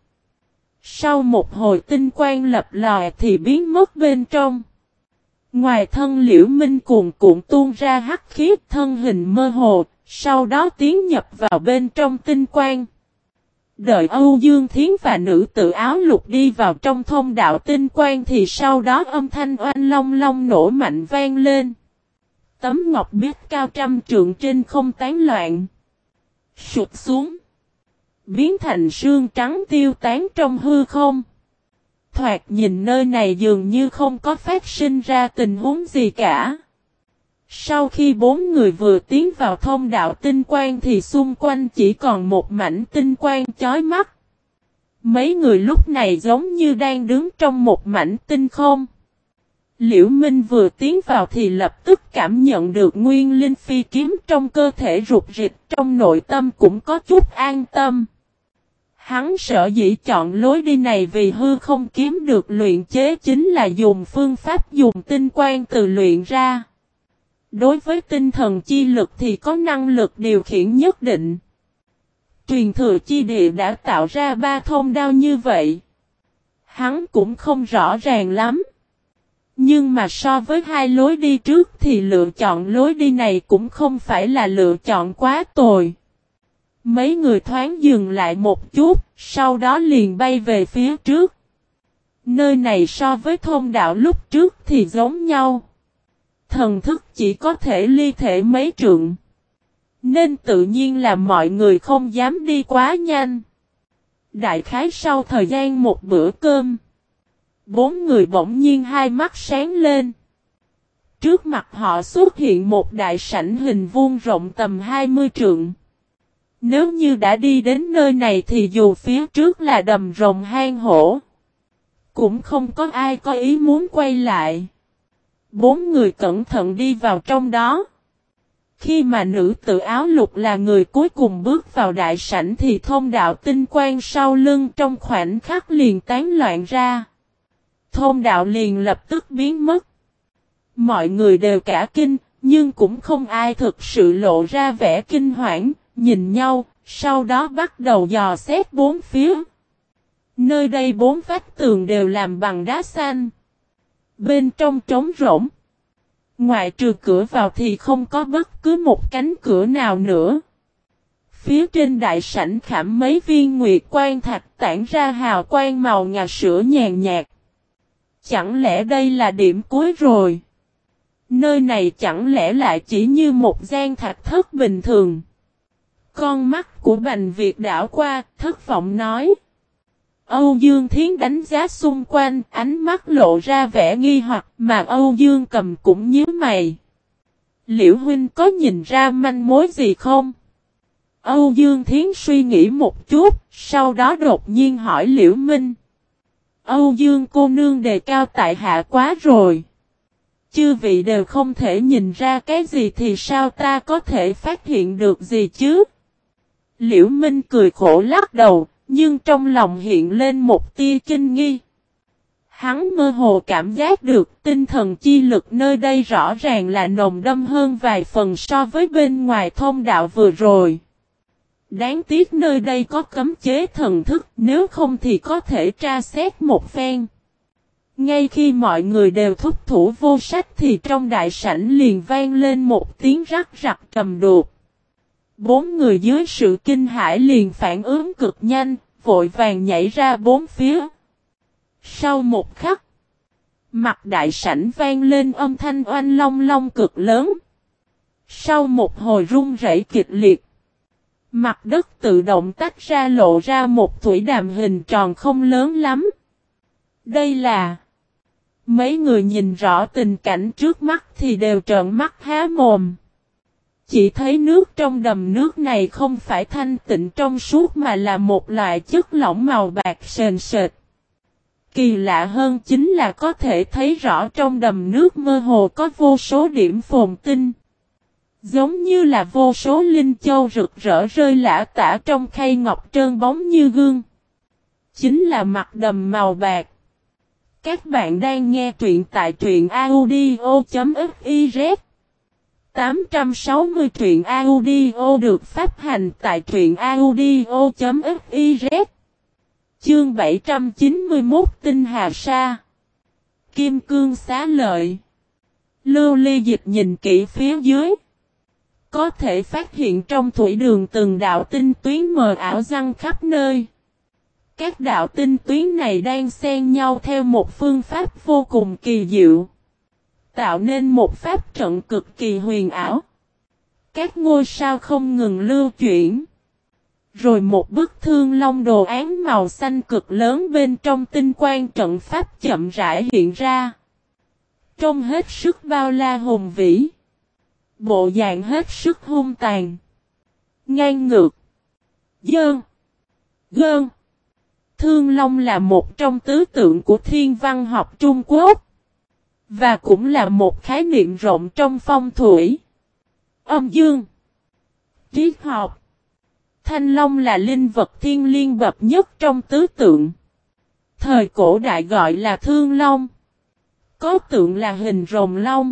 Sau một hồi tinh quang lập lòe thì biến mất bên trong. Ngoài thân Liễu Minh cuồn cuộn tuôn ra hắc khí thân hình mơ hồ, sau đó tiến nhập vào bên trong tinh quang. Đợi Âu Dương Thiến và nữ tử áo lục đi vào trong thông đạo tinh quang thì sau đó âm thanh oanh long long nổ mạnh vang lên. Tấm ngọc biếc cao trăm trượng trên không tán loạn. Sụp xuống. Biến thành sương trắng tiêu tán trong hư không. Thoạt nhìn nơi này dường như không có phát sinh ra tình huống gì cả. Sau khi bốn người vừa tiến vào thông đạo tinh quang thì xung quanh chỉ còn một mảnh tinh quang chói mắt. Mấy người lúc này giống như đang đứng trong một mảnh tinh không. Liễu Minh vừa tiến vào thì lập tức cảm nhận được nguyên linh phi kiếm trong cơ thể rụt rịch, trong nội tâm cũng có chút an tâm. Hắn sở dĩ chọn lối đi này vì hư không kiếm được luyện chế chính là dùng phương pháp dùng tinh quang từ luyện ra. Đối với tinh thần chi lực thì có năng lực điều khiển nhất định. Truyền thừa chi địa đã tạo ra ba thông đao như vậy. Hắn cũng không rõ ràng lắm. Nhưng mà so với hai lối đi trước thì lựa chọn lối đi này cũng không phải là lựa chọn quá tồi. Mấy người thoáng dừng lại một chút, sau đó liền bay về phía trước. Nơi này so với thôn đạo lúc trước thì giống nhau. Thần thức chỉ có thể ly thể mấy trượng. Nên tự nhiên là mọi người không dám đi quá nhanh. Đại khái sau thời gian một bữa cơm, 4 người bỗng nhiên hai mắt sáng lên. Trước mặt họ xuất hiện một đại sảnh hình vuông rộng tầm 20 trượng. Nếu như đã đi đến nơi này thì dù phía trước là đầm rồng hang hổ, cũng không có ai có ý muốn quay lại. 4 người cẩn thận đi vào trong đó. Khi mà nữ tử áo lục là người cuối cùng bước vào đại sảnh thì thông đạo tinh quang sau lưng trong khoảnh khắc liền tán loạn ra. Thông đạo liền lập tức biến mất. Mọi người đều cả kinh, nhưng cũng không ai thực sự lộ ra vẻ kinh hoảng, nhìn nhau, sau đó bắt đầu dò xét bốn phía. Nơi đây 4 vách tường đều làm bằng đá xanh. Bên trong trống rỗng. Ngoại trừ cửa vào thì không có bất cứ một cánh cửa nào nữa. Phía trên đại sảnh khảm mấy viên nguyệt quan thạch tản ra hào quang màu ngà sữa nhàn nhạt. Chẳng lẽ đây là điểm cuối rồi? Nơi này chẳng lẽ lại chỉ như một gian thạch thất bình thường? Con mắt của Bành Việt đảo qua, thất vọng nói. Âu Dương Thiến đánh giá xung quanh, ánh mắt lộ ra vẻ nghi hoặc mà Âu Dương Cầm cũng nhíu mày. Liễu huynh có nhìn ra manh mối gì không? Âu Dương Thiến suy nghĩ một chút, sau đó đột nhiên hỏi Liễu Minh. Âu Dương cô nương đề cao tại hạ quá rồi. Chư vị đều không thể nhìn ra cái gì thì sao ta có thể phát hiện được gì chứ? Liễu Minh cười khổ lắc đầu, nhưng trong lòng hiện lên một tia kinh nghi. Hắn mơ hồ cảm giác được tinh thần chi lực nơi đây rõ ràng là nồng đậm hơn vài phần so với bên ngoài thông đạo vừa rồi. Đáng tiếc nơi đây có cấm chế thần thức, nếu không thì có thể tra xét một phen. Ngay khi mọi người đều thúc thủ vô sách thì trong đại sảnh liền vang lên một tiếng rắc rặc trầm đục. 4 người dưới sự kinh hãi liền phản ứng cực nhanh, vội vàng nhảy ra bốn phía. Sau một khắc, mặt đại sảnh vang lên âm thanh oanh long long cực lớn. Sau một hồi rung rẩy kịch liệt, mặt đất tự động tách ra lộ ra một thủy đàm hình tròn không lớn lắm. Đây là... Mấy người nhìn rõ tình cảnh trước mắt thì đều trợn mắt há mồm. Chỉ thấy nước trong đầm nước này không phải thanh tịnh trong suốt mà là một loại chất lỏng màu bạc sền sệt. Kỳ lạ hơn chính là có thể thấy rõ trong đầm nước mơ hồ có vô số điểm phồn tinh. Giống như là vô số linh châu rực rỡ rơi lả tả trong khay ngọc trơn bóng như gương. Chính là mặt đầm màu bạc. Các bạn đang nghe truyện tại truyện audio.fiz 860 truyện audio được phát hành tại truyện audio.fiz. Chương 791 Tinh Hà Sa. Kim cương xá lợi. Lưu Ly Dịch nhìn kỹ phía dưới. Có thể phát hiện trong thủy đường từng đạo tinh tuyến mờ ảo răng khắp nơi. Các đạo tinh tuyến này đang xen nhau theo một phương pháp vô cùng kỳ diệu, tạo nên một pháp trận cực kỳ huyền ảo. Các ngôi sao không ngừng lưu chuyển. Rồi một bức thương long đồ án màu xanh cực lớn bên trong tinh quang trận pháp chậm rãi hiện ra. Trông hết sức bao la hùng vĩ. Bộ dạng hết sức hung tàn. Ngang ngược. Dơn. Gơn. Thương long là một trong tứ tượng của thiên văn học Trung Quốc. Và cũng là một khái niệm rộng trong phong thủy, âm dương, triết học. Thanh long là linh vật thiên liêng bậc nhất trong tứ tượng. Thời cổ đại gọi là thương long. Có tượng là hình rồng long.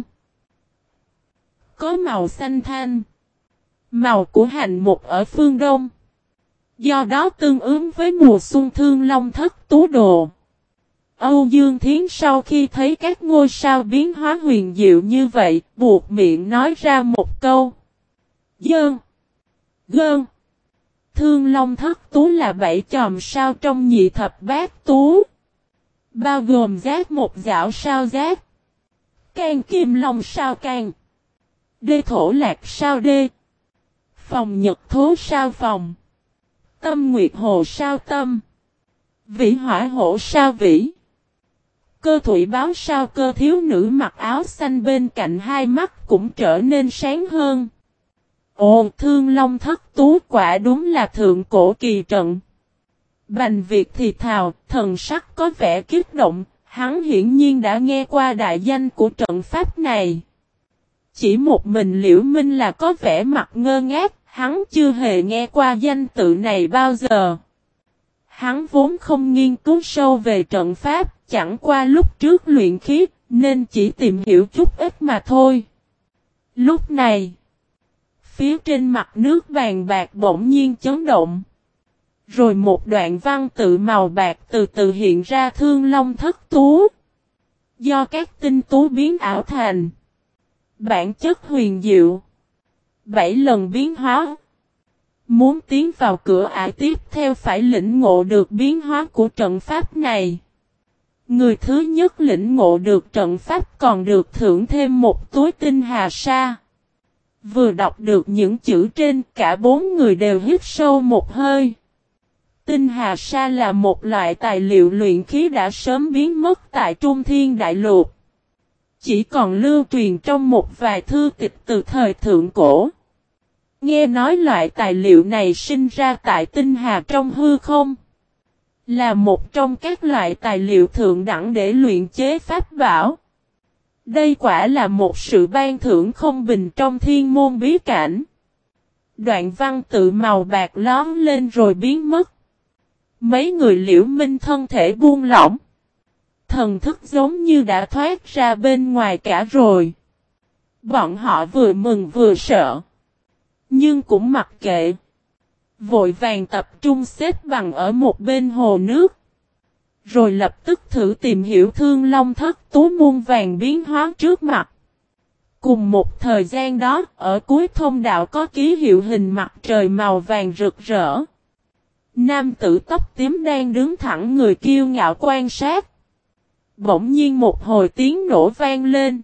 Có màu xanh thanh. Màu của hành mục ở phương Đông. Do đó tương ứng với mùa xuân thương long thất tú đồ. Âu Dương Thiến sau khi thấy các ngôi sao biến hóa huyền diệu như vậy, buộc miệng nói ra một câu. Dơn. Gơn. Thương Long Thất Tú là 7 chòm sao trong nhị thập bát tú. Bao gồm giác một dạo sao giác. Can Kim Long sao can. Đê Thổ Lạc sao đê. Phòng Nhật Thố sao phòng. Tâm Nguyệt Hồ sao tâm. Vĩ Hỏa Hổ sao vĩ. Cơ Thủy Báo sao cơ. Thiếu nữ mặc áo xanh bên cạnh hai mắt cũng trở nên sáng hơn. Ồ, Thương Long Thất Tú quả đúng là thượng cổ kỳ trận. Bành Việt thì thào, thần sắc có vẻ kích động, hắn hiển nhiên đã nghe qua đại danh của trận pháp này. Chỉ một mình Liễu Minh là có vẻ mặt ngơ ngác, hắn chưa hề nghe qua danh tự này bao giờ. Hắn vốn không nghiên cứu sâu về trận pháp, chẳng qua lúc trước luyện khí, nên chỉ tìm hiểu chút ít mà thôi. Lúc này, phía trên mặt nước vàng bạc bỗng nhiên chấn động. Rồi một đoạn văn tự màu bạc từ từ hiện ra. Thương Long Thất Tú. Do các tinh tú biến ảo thành. Bản chất huyền diệu. 7 lần biến hóa. Muốn tiến vào cửa ải tiếp theo phải lĩnh ngộ được biến hóa của trận pháp này. Người thứ nhất lĩnh ngộ được trận pháp còn được thưởng thêm một túi tinh hà sa. Vừa đọc được những chữ trên, cả 4 người đều hít sâu một hơi. Tinh hà sa là một loại tài liệu luyện khí đã sớm biến mất tại Trung Thiên Đại Lục. Chỉ còn lưu truyền trong một vài thư tịch từ thời thượng cổ. Nghe nói loại tài liệu này sinh ra tại tinh hà trong hư không. Là một trong các loại tài liệu thượng đẳng để luyện chế pháp bảo. Đây quả là một sự ban thưởng không bình trong thiên môn bí cảnh. Đoạn văn tự màu bạc lóm lên rồi biến mất. Mấy người Liễu Minh thân thể buông lỏng. Thần thức giống như đã thoát ra bên ngoài cả rồi. Bọn họ vừa mừng vừa sợ. Nhưng cũng mặc kệ. Vội vàng tập trung xếp bằng ở một bên hồ nước. Rồi lập tức thử tìm hiểu Thương Long Thất Tú muôn vàng biến hóa trước mặt. Cùng một thời gian đó, ở cuối thông đạo có ký hiệu hình mặt trời màu vàng rực rỡ. Nam tử tóc tím đang đứng thẳng người kiêu ngạo quan sát. Bỗng nhiên một hồi tiếng nổ vang lên.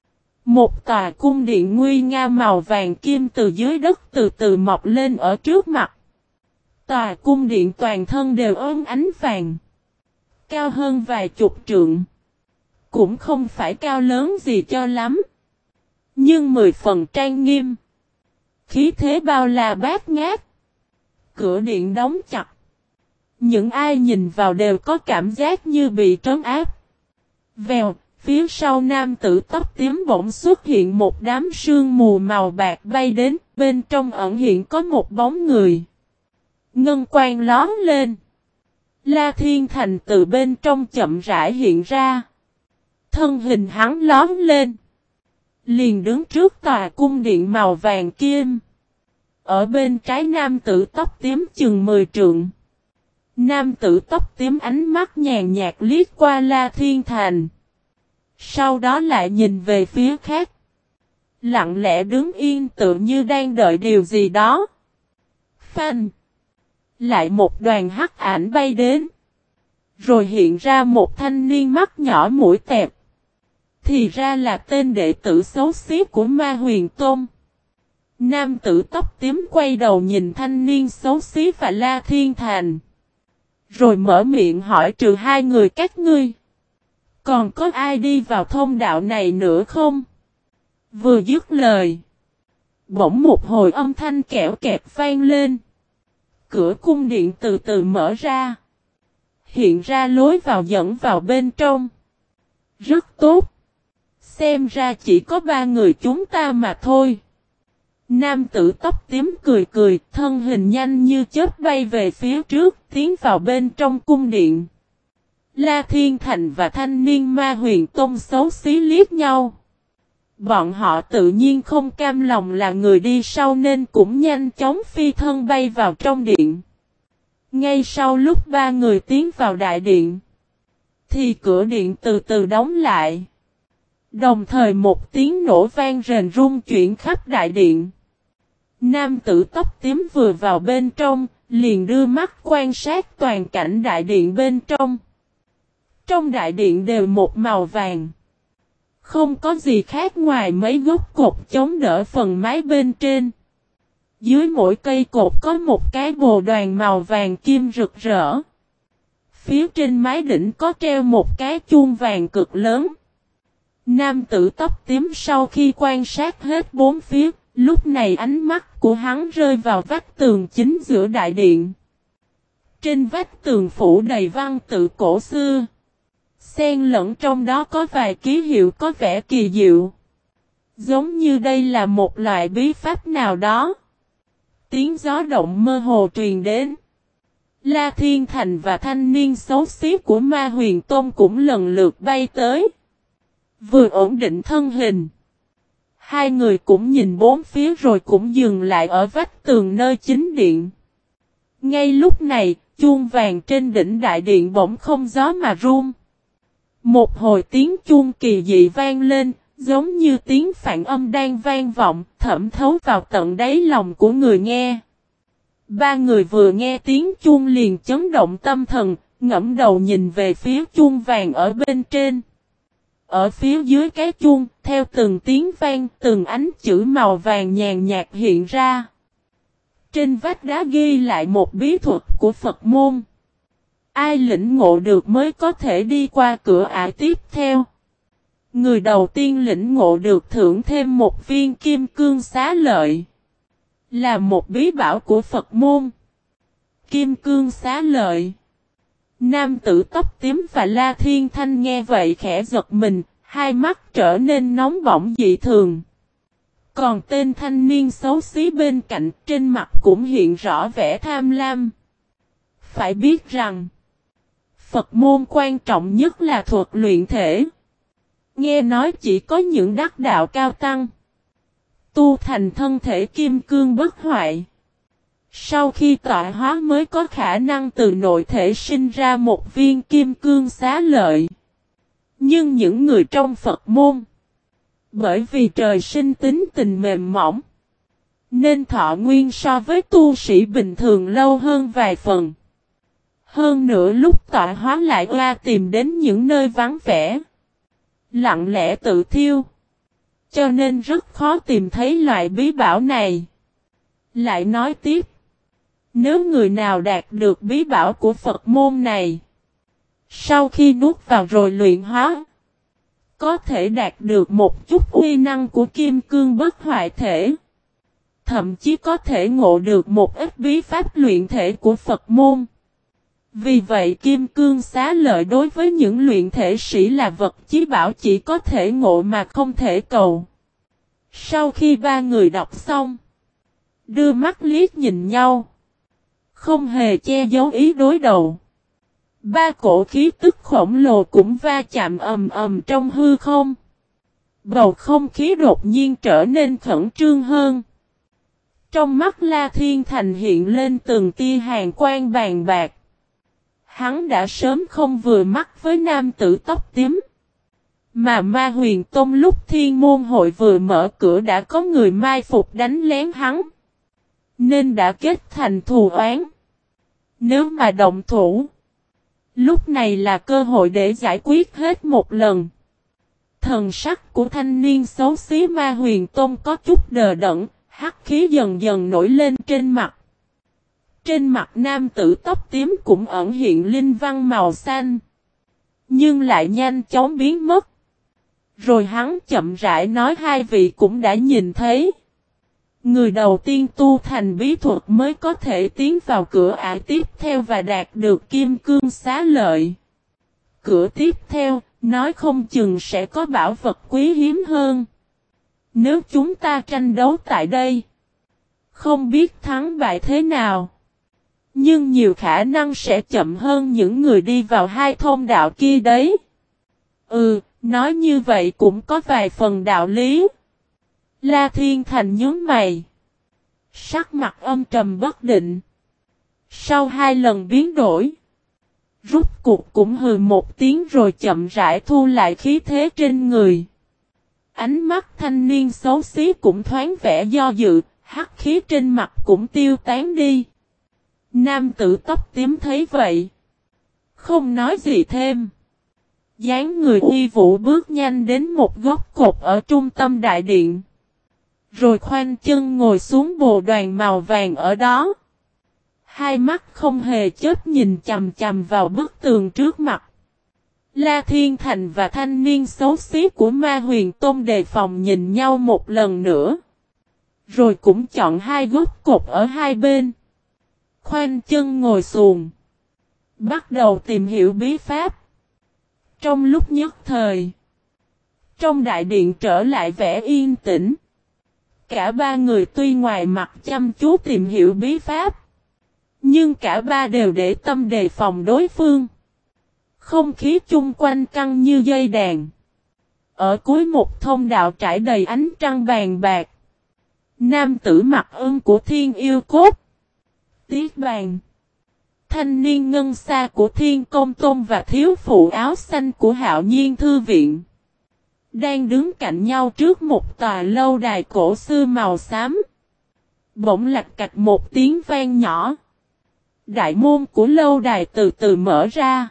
Một tòa cung điện nguy nga màu vàng kim từ dưới đất từ từ mọc lên ở trước mặt. Tòa cung điện toàn thân đều ốm ánh vàng. Cao hơn vài chục trượng. Cũng không phải cao lớn gì cho lắm. Nhưng 10 phần trang nghiêm. Khí thế bao la bát ngát. Cửa điện đóng chặt. Những ai nhìn vào đều có cảm giác như bị trấn áp. Vèo, phía sau nam tử tóc tím bỗng xuất hiện một đám sương mù màu bạc bay đến, bên trong ẩn hiện có một bóng người. Ngân quang lón lên. La Thiên Thành từ bên trong chậm rãi hiện ra. Thân hình hắn lón lên. Liền đứng trước tòa cung điện màu vàng kim. Ở bên trái nam tử tóc tím chừng 10 trượng. Nam tử tóc tím ánh mắt nhàn nhạt liếc qua La Thiên Thành. Sau đó lại nhìn về phía khác. Lặng lẽ đứng yên tự như đang đợi điều gì đó. Phanh. Lại một đoàn hắc ảnh bay đến. Rồi hiện ra một thanh niên mắt nhỏ mũi tẹp. Thì ra là tên đệ tử xấu xí của Ma Huyền Tôn. Nam tử tóc tím quay đầu nhìn thanh niên xấu xí và La Thiên Thành. Rồi mở miệng hỏi trừ hai người các ngươi. Còn có ai đi vào thông đạo này nữa không? Vừa dứt lời. Bỗng một hồi âm thanh kẽo kẹt vang lên. Cửa cung điện từ từ mở ra. Hiện ra lối vào dẫn vào bên trong. Rất tốt. Xem ra chỉ có 3 người chúng ta mà thôi. Nam tử tóc tím cười cười, thân hình nhanh như chớp bay về phía trước, tiến vào bên trong cung điện. La Thiên Thành và thanh niên Ma Huyền Tôn xấu xí liếc nhau. Bọn họ tự nhiên không cam lòng là người đi sau nên cũng nhanh chóng phi thân bay vào trong điện. Ngay sau lúc 3 người tiến vào đại điện, thì cửa điện từ từ đóng lại. Đồng thời một tiếng nổ vang rền rung chuyển khắp đại điện. Nam tử tóc tím vừa vào bên trong, liền đưa mắt quan sát toàn cảnh đại điện bên trong. Trong đại điện đều một màu vàng. Không có gì khác ngoài mấy gốc cột chống đỡ phần mái bên trên. Dưới mỗi cây cột có một cái bồ đoàn màu vàng kim rực rỡ. Phía trên mái đỉnh có treo một cái chuông vàng cực lớn. Nam tử tóc tím sau khi quan sát hết bốn phía, lúc này ánh mắt của hắn rơi vào vách tường chính giữa đại điện. Trên vách tường phủ đầy văn tự cổ xưa. Xen lẫn trong đó có vài ký hiệu có vẻ kỳ diệu. Giống như đây là một loại bí pháp nào đó. Tiếng gió động mơ hồ truyền đến. La Thiên Thành và thanh niên xấu xí của Ma Huyền Tôn cũng lần lượt bay tới. Vừa ổn định thân hình. Hai người cũng nhìn bốn phía rồi cũng dừng lại ở vách tường nơi chính điện. Ngay lúc này, chuông vàng trên đỉnh đại điện bỗng không gió mà rung. Một hồi tiếng chuông kỳ dị vang lên, giống như tiếng phản âm đang vang vọng, thẩm thấu vào tận đáy lòng của người nghe. Ba người vừa nghe tiếng chuông liền chấn động tâm thần, ngẫm đầu nhìn về phía chuông vàng ở bên trên. Ở phía dưới cái chuông, theo từng tiếng vang, từng ánh chữ màu vàng nhàn nhạt hiện ra. Trên vách đá ghi lại một bí thuật của Phật môn. Ai lĩnh ngộ được mới có thể đi qua cửa ải tiếp theo. Người đầu tiên lĩnh ngộ được thưởng thêm một viên kim cương xá lợi. Là một bí bảo của Phật môn. Kim cương xá lợi. Nam tử tóc tím và La Thiên Thanh nghe vậy khẽ giật mình, hai mắt trở nên nóng bỏng dị thường. Còn tên thanh niên xấu xí bên cạnh trên mặt cũng hiện rõ vẻ tham lam. Phải biết rằng, Phật môn quan trọng nhất là thuật luyện thể. Nghe nói chỉ có những đắc đạo cao tăng tu thành thân thể kim cương bất hoại. Sau khi tọa hóa mới có khả năng từ nội thể sinh ra một viên kim cương xá lợi. Nhưng những người trong Phật môn, bởi vì trời sinh tính tình mềm mỏng, nên thọ nguyên so với tu sĩ bình thường lâu hơn vài phần. Hơn nữa lúc tọa hóa lại oa tìm đến những nơi vắng vẻ, lặng lẽ tự thiêu. Cho nên rất khó tìm thấy loại bí bảo này. Lại nói tiếp, nếu người nào đạt được bí bảo của Phật môn này, sau khi nuốt vào rồi luyện hóa, có thể đạt được một chút uy năng của kim cương bất hoại thể. Thậm chí có thể ngộ được một ít bí pháp luyện thể của Phật môn. Vì vậy kim cương xá lợi đối với những luyện thể sĩ là vật chí bảo chỉ có thể ngộ mà không thể cầu. Sau khi ba người đọc xong, đưa mắt liếc nhìn nhau, không hề che giấu ý đối đầu. Ba cổ khí tức khổng lồ cũng va chạm ầm ầm trong hư không. Bầu không khí đột nhiên trở nên khẩn trương hơn. Trong mắt La Thiên Thành hiện lên từng tia hàn quang bàn bạc. Hắn đã sớm không vừa mắt với nam tử tóc tím. Mà Ma Huyền Tông lúc Thiên Môn Hội vừa mở cửa đã có người mai phục đánh lén hắn. Nên đã kết thành thù oán. Nếu mà động thủ, lúc này là cơ hội để giải quyết hết một lần. Thần sắc của thanh niên xấu xí Ma Huyền Tông có chút đờ đẫn, hắc khí dần dần nổi lên trên mặt. Trên mặt nam tử tóc tím cũng ẩn hiện linh văn màu xanh. Nhưng lại nhanh chóng biến mất. Rồi hắn chậm rãi nói hai vị cũng đã nhìn thấy. Người đầu tiên tu thành bí thuật mới có thể tiến vào cửa ải tiếp theo và đạt được kim cương xá lợi. Cửa tiếp theo, nói không chừng sẽ có bảo vật quý hiếm hơn. Nếu chúng ta tranh đấu tại đây, không biết thắng bại thế nào. Nhưng nhiều khả năng sẽ chậm hơn những người đi vào hai thông đạo kia đấy. Nói như vậy cũng có vài phần đạo lý. La Thiên Thành nhướng mày. Sắc mặt âm trầm bất định. Sau hai lần biến đổi, rút cuộc cũng hừ một tiếng rồi chậm rãi thu lại khí thế trên người. Ánh mắt thanh niên xấu xí cũng thoáng vẻ do dự, hắc khí trên mặt cũng tiêu tán đi. Nam tử tóc tím thấy vậy. Không nói gì thêm. Dáng người uy vũ bước nhanh đến một góc cột ở trung tâm đại điện. Rồi khoanh chân ngồi xuống bồ đoàn màu vàng ở đó. Hai mắt không hề chớp nhìn chằm chằm vào bức tường trước mặt. La Thiên Thành và thanh niên xấu xí của Ma Huyền Tôn đề phòng nhìn nhau một lần nữa. Rồi cũng chọn hai gốc cột ở hai bên. Khoanh chân ngồi xuồng. Bắt đầu tìm hiểu bí pháp. Trong lúc nhất thời. Trong đại điện trở lại vẻ yên tĩnh. Cả ba người tuy ngoài mặt chăm chú tìm hiểu bí pháp. Nhưng cả ba đều để tâm đề phòng đối phương. Không khí chung quanh căng như dây đàn. Ở cuối một thông đạo trải đầy ánh trăng vàng bạc. Nam tử mặc ưng của Thiên Yêu Cốt. Tiết Bàn. Thanh niên ngân xa của Thiên Công Tôn và thiếu phụ áo xanh của Hạo Nhiên Thư Viện. Đang đứng cạnh nhau trước một tòa lâu đài cổ xưa màu xám. Bỗng lạch cạch một tiếng vang nhỏ. Đại môn của lâu đài từ từ mở ra.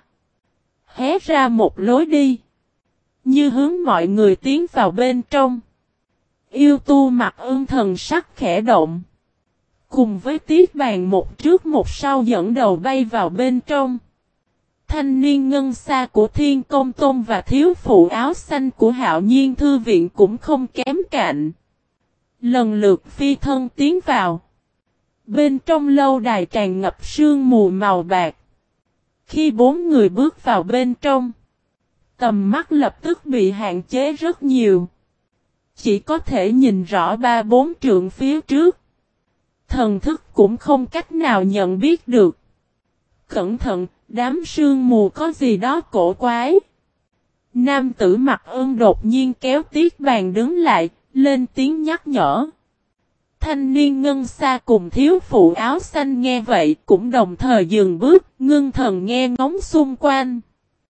Hé ra một lối đi. Như hướng mọi người tiến vào bên trong. Yêu tu mặc ưng thần sắc khẽ động. Cùng với Tiết Bàn một trước một sau dẫn đầu bay vào bên trong. Thanh niên ngân xa của Thiên Công Tôn và thiếu phụ áo xanh của Hạo Nhiên Thư Viện cũng không kém cạnh. Lần lượt phi thân tiến vào. Bên trong lâu đài tràn ngập sương mù màu bạc. Khi bốn người bước vào bên trong, tầm mắt lập tức bị hạn chế rất nhiều. Chỉ có thể nhìn rõ 3-4 trượng phía trước. Thần thức cũng không cách nào nhận biết được. Cẩn thận, đám sương mù có gì đó cổ quái. Nam tử mặc ưng đột nhiên kéo Tiết Bàn đứng lại, lên tiếng nhắc nhở. Thanh niên ngân xa cùng thiếu phụ áo xanh nghe vậy cũng đồng thời dừng bước, ngưng thần nghe ngóng xung quanh.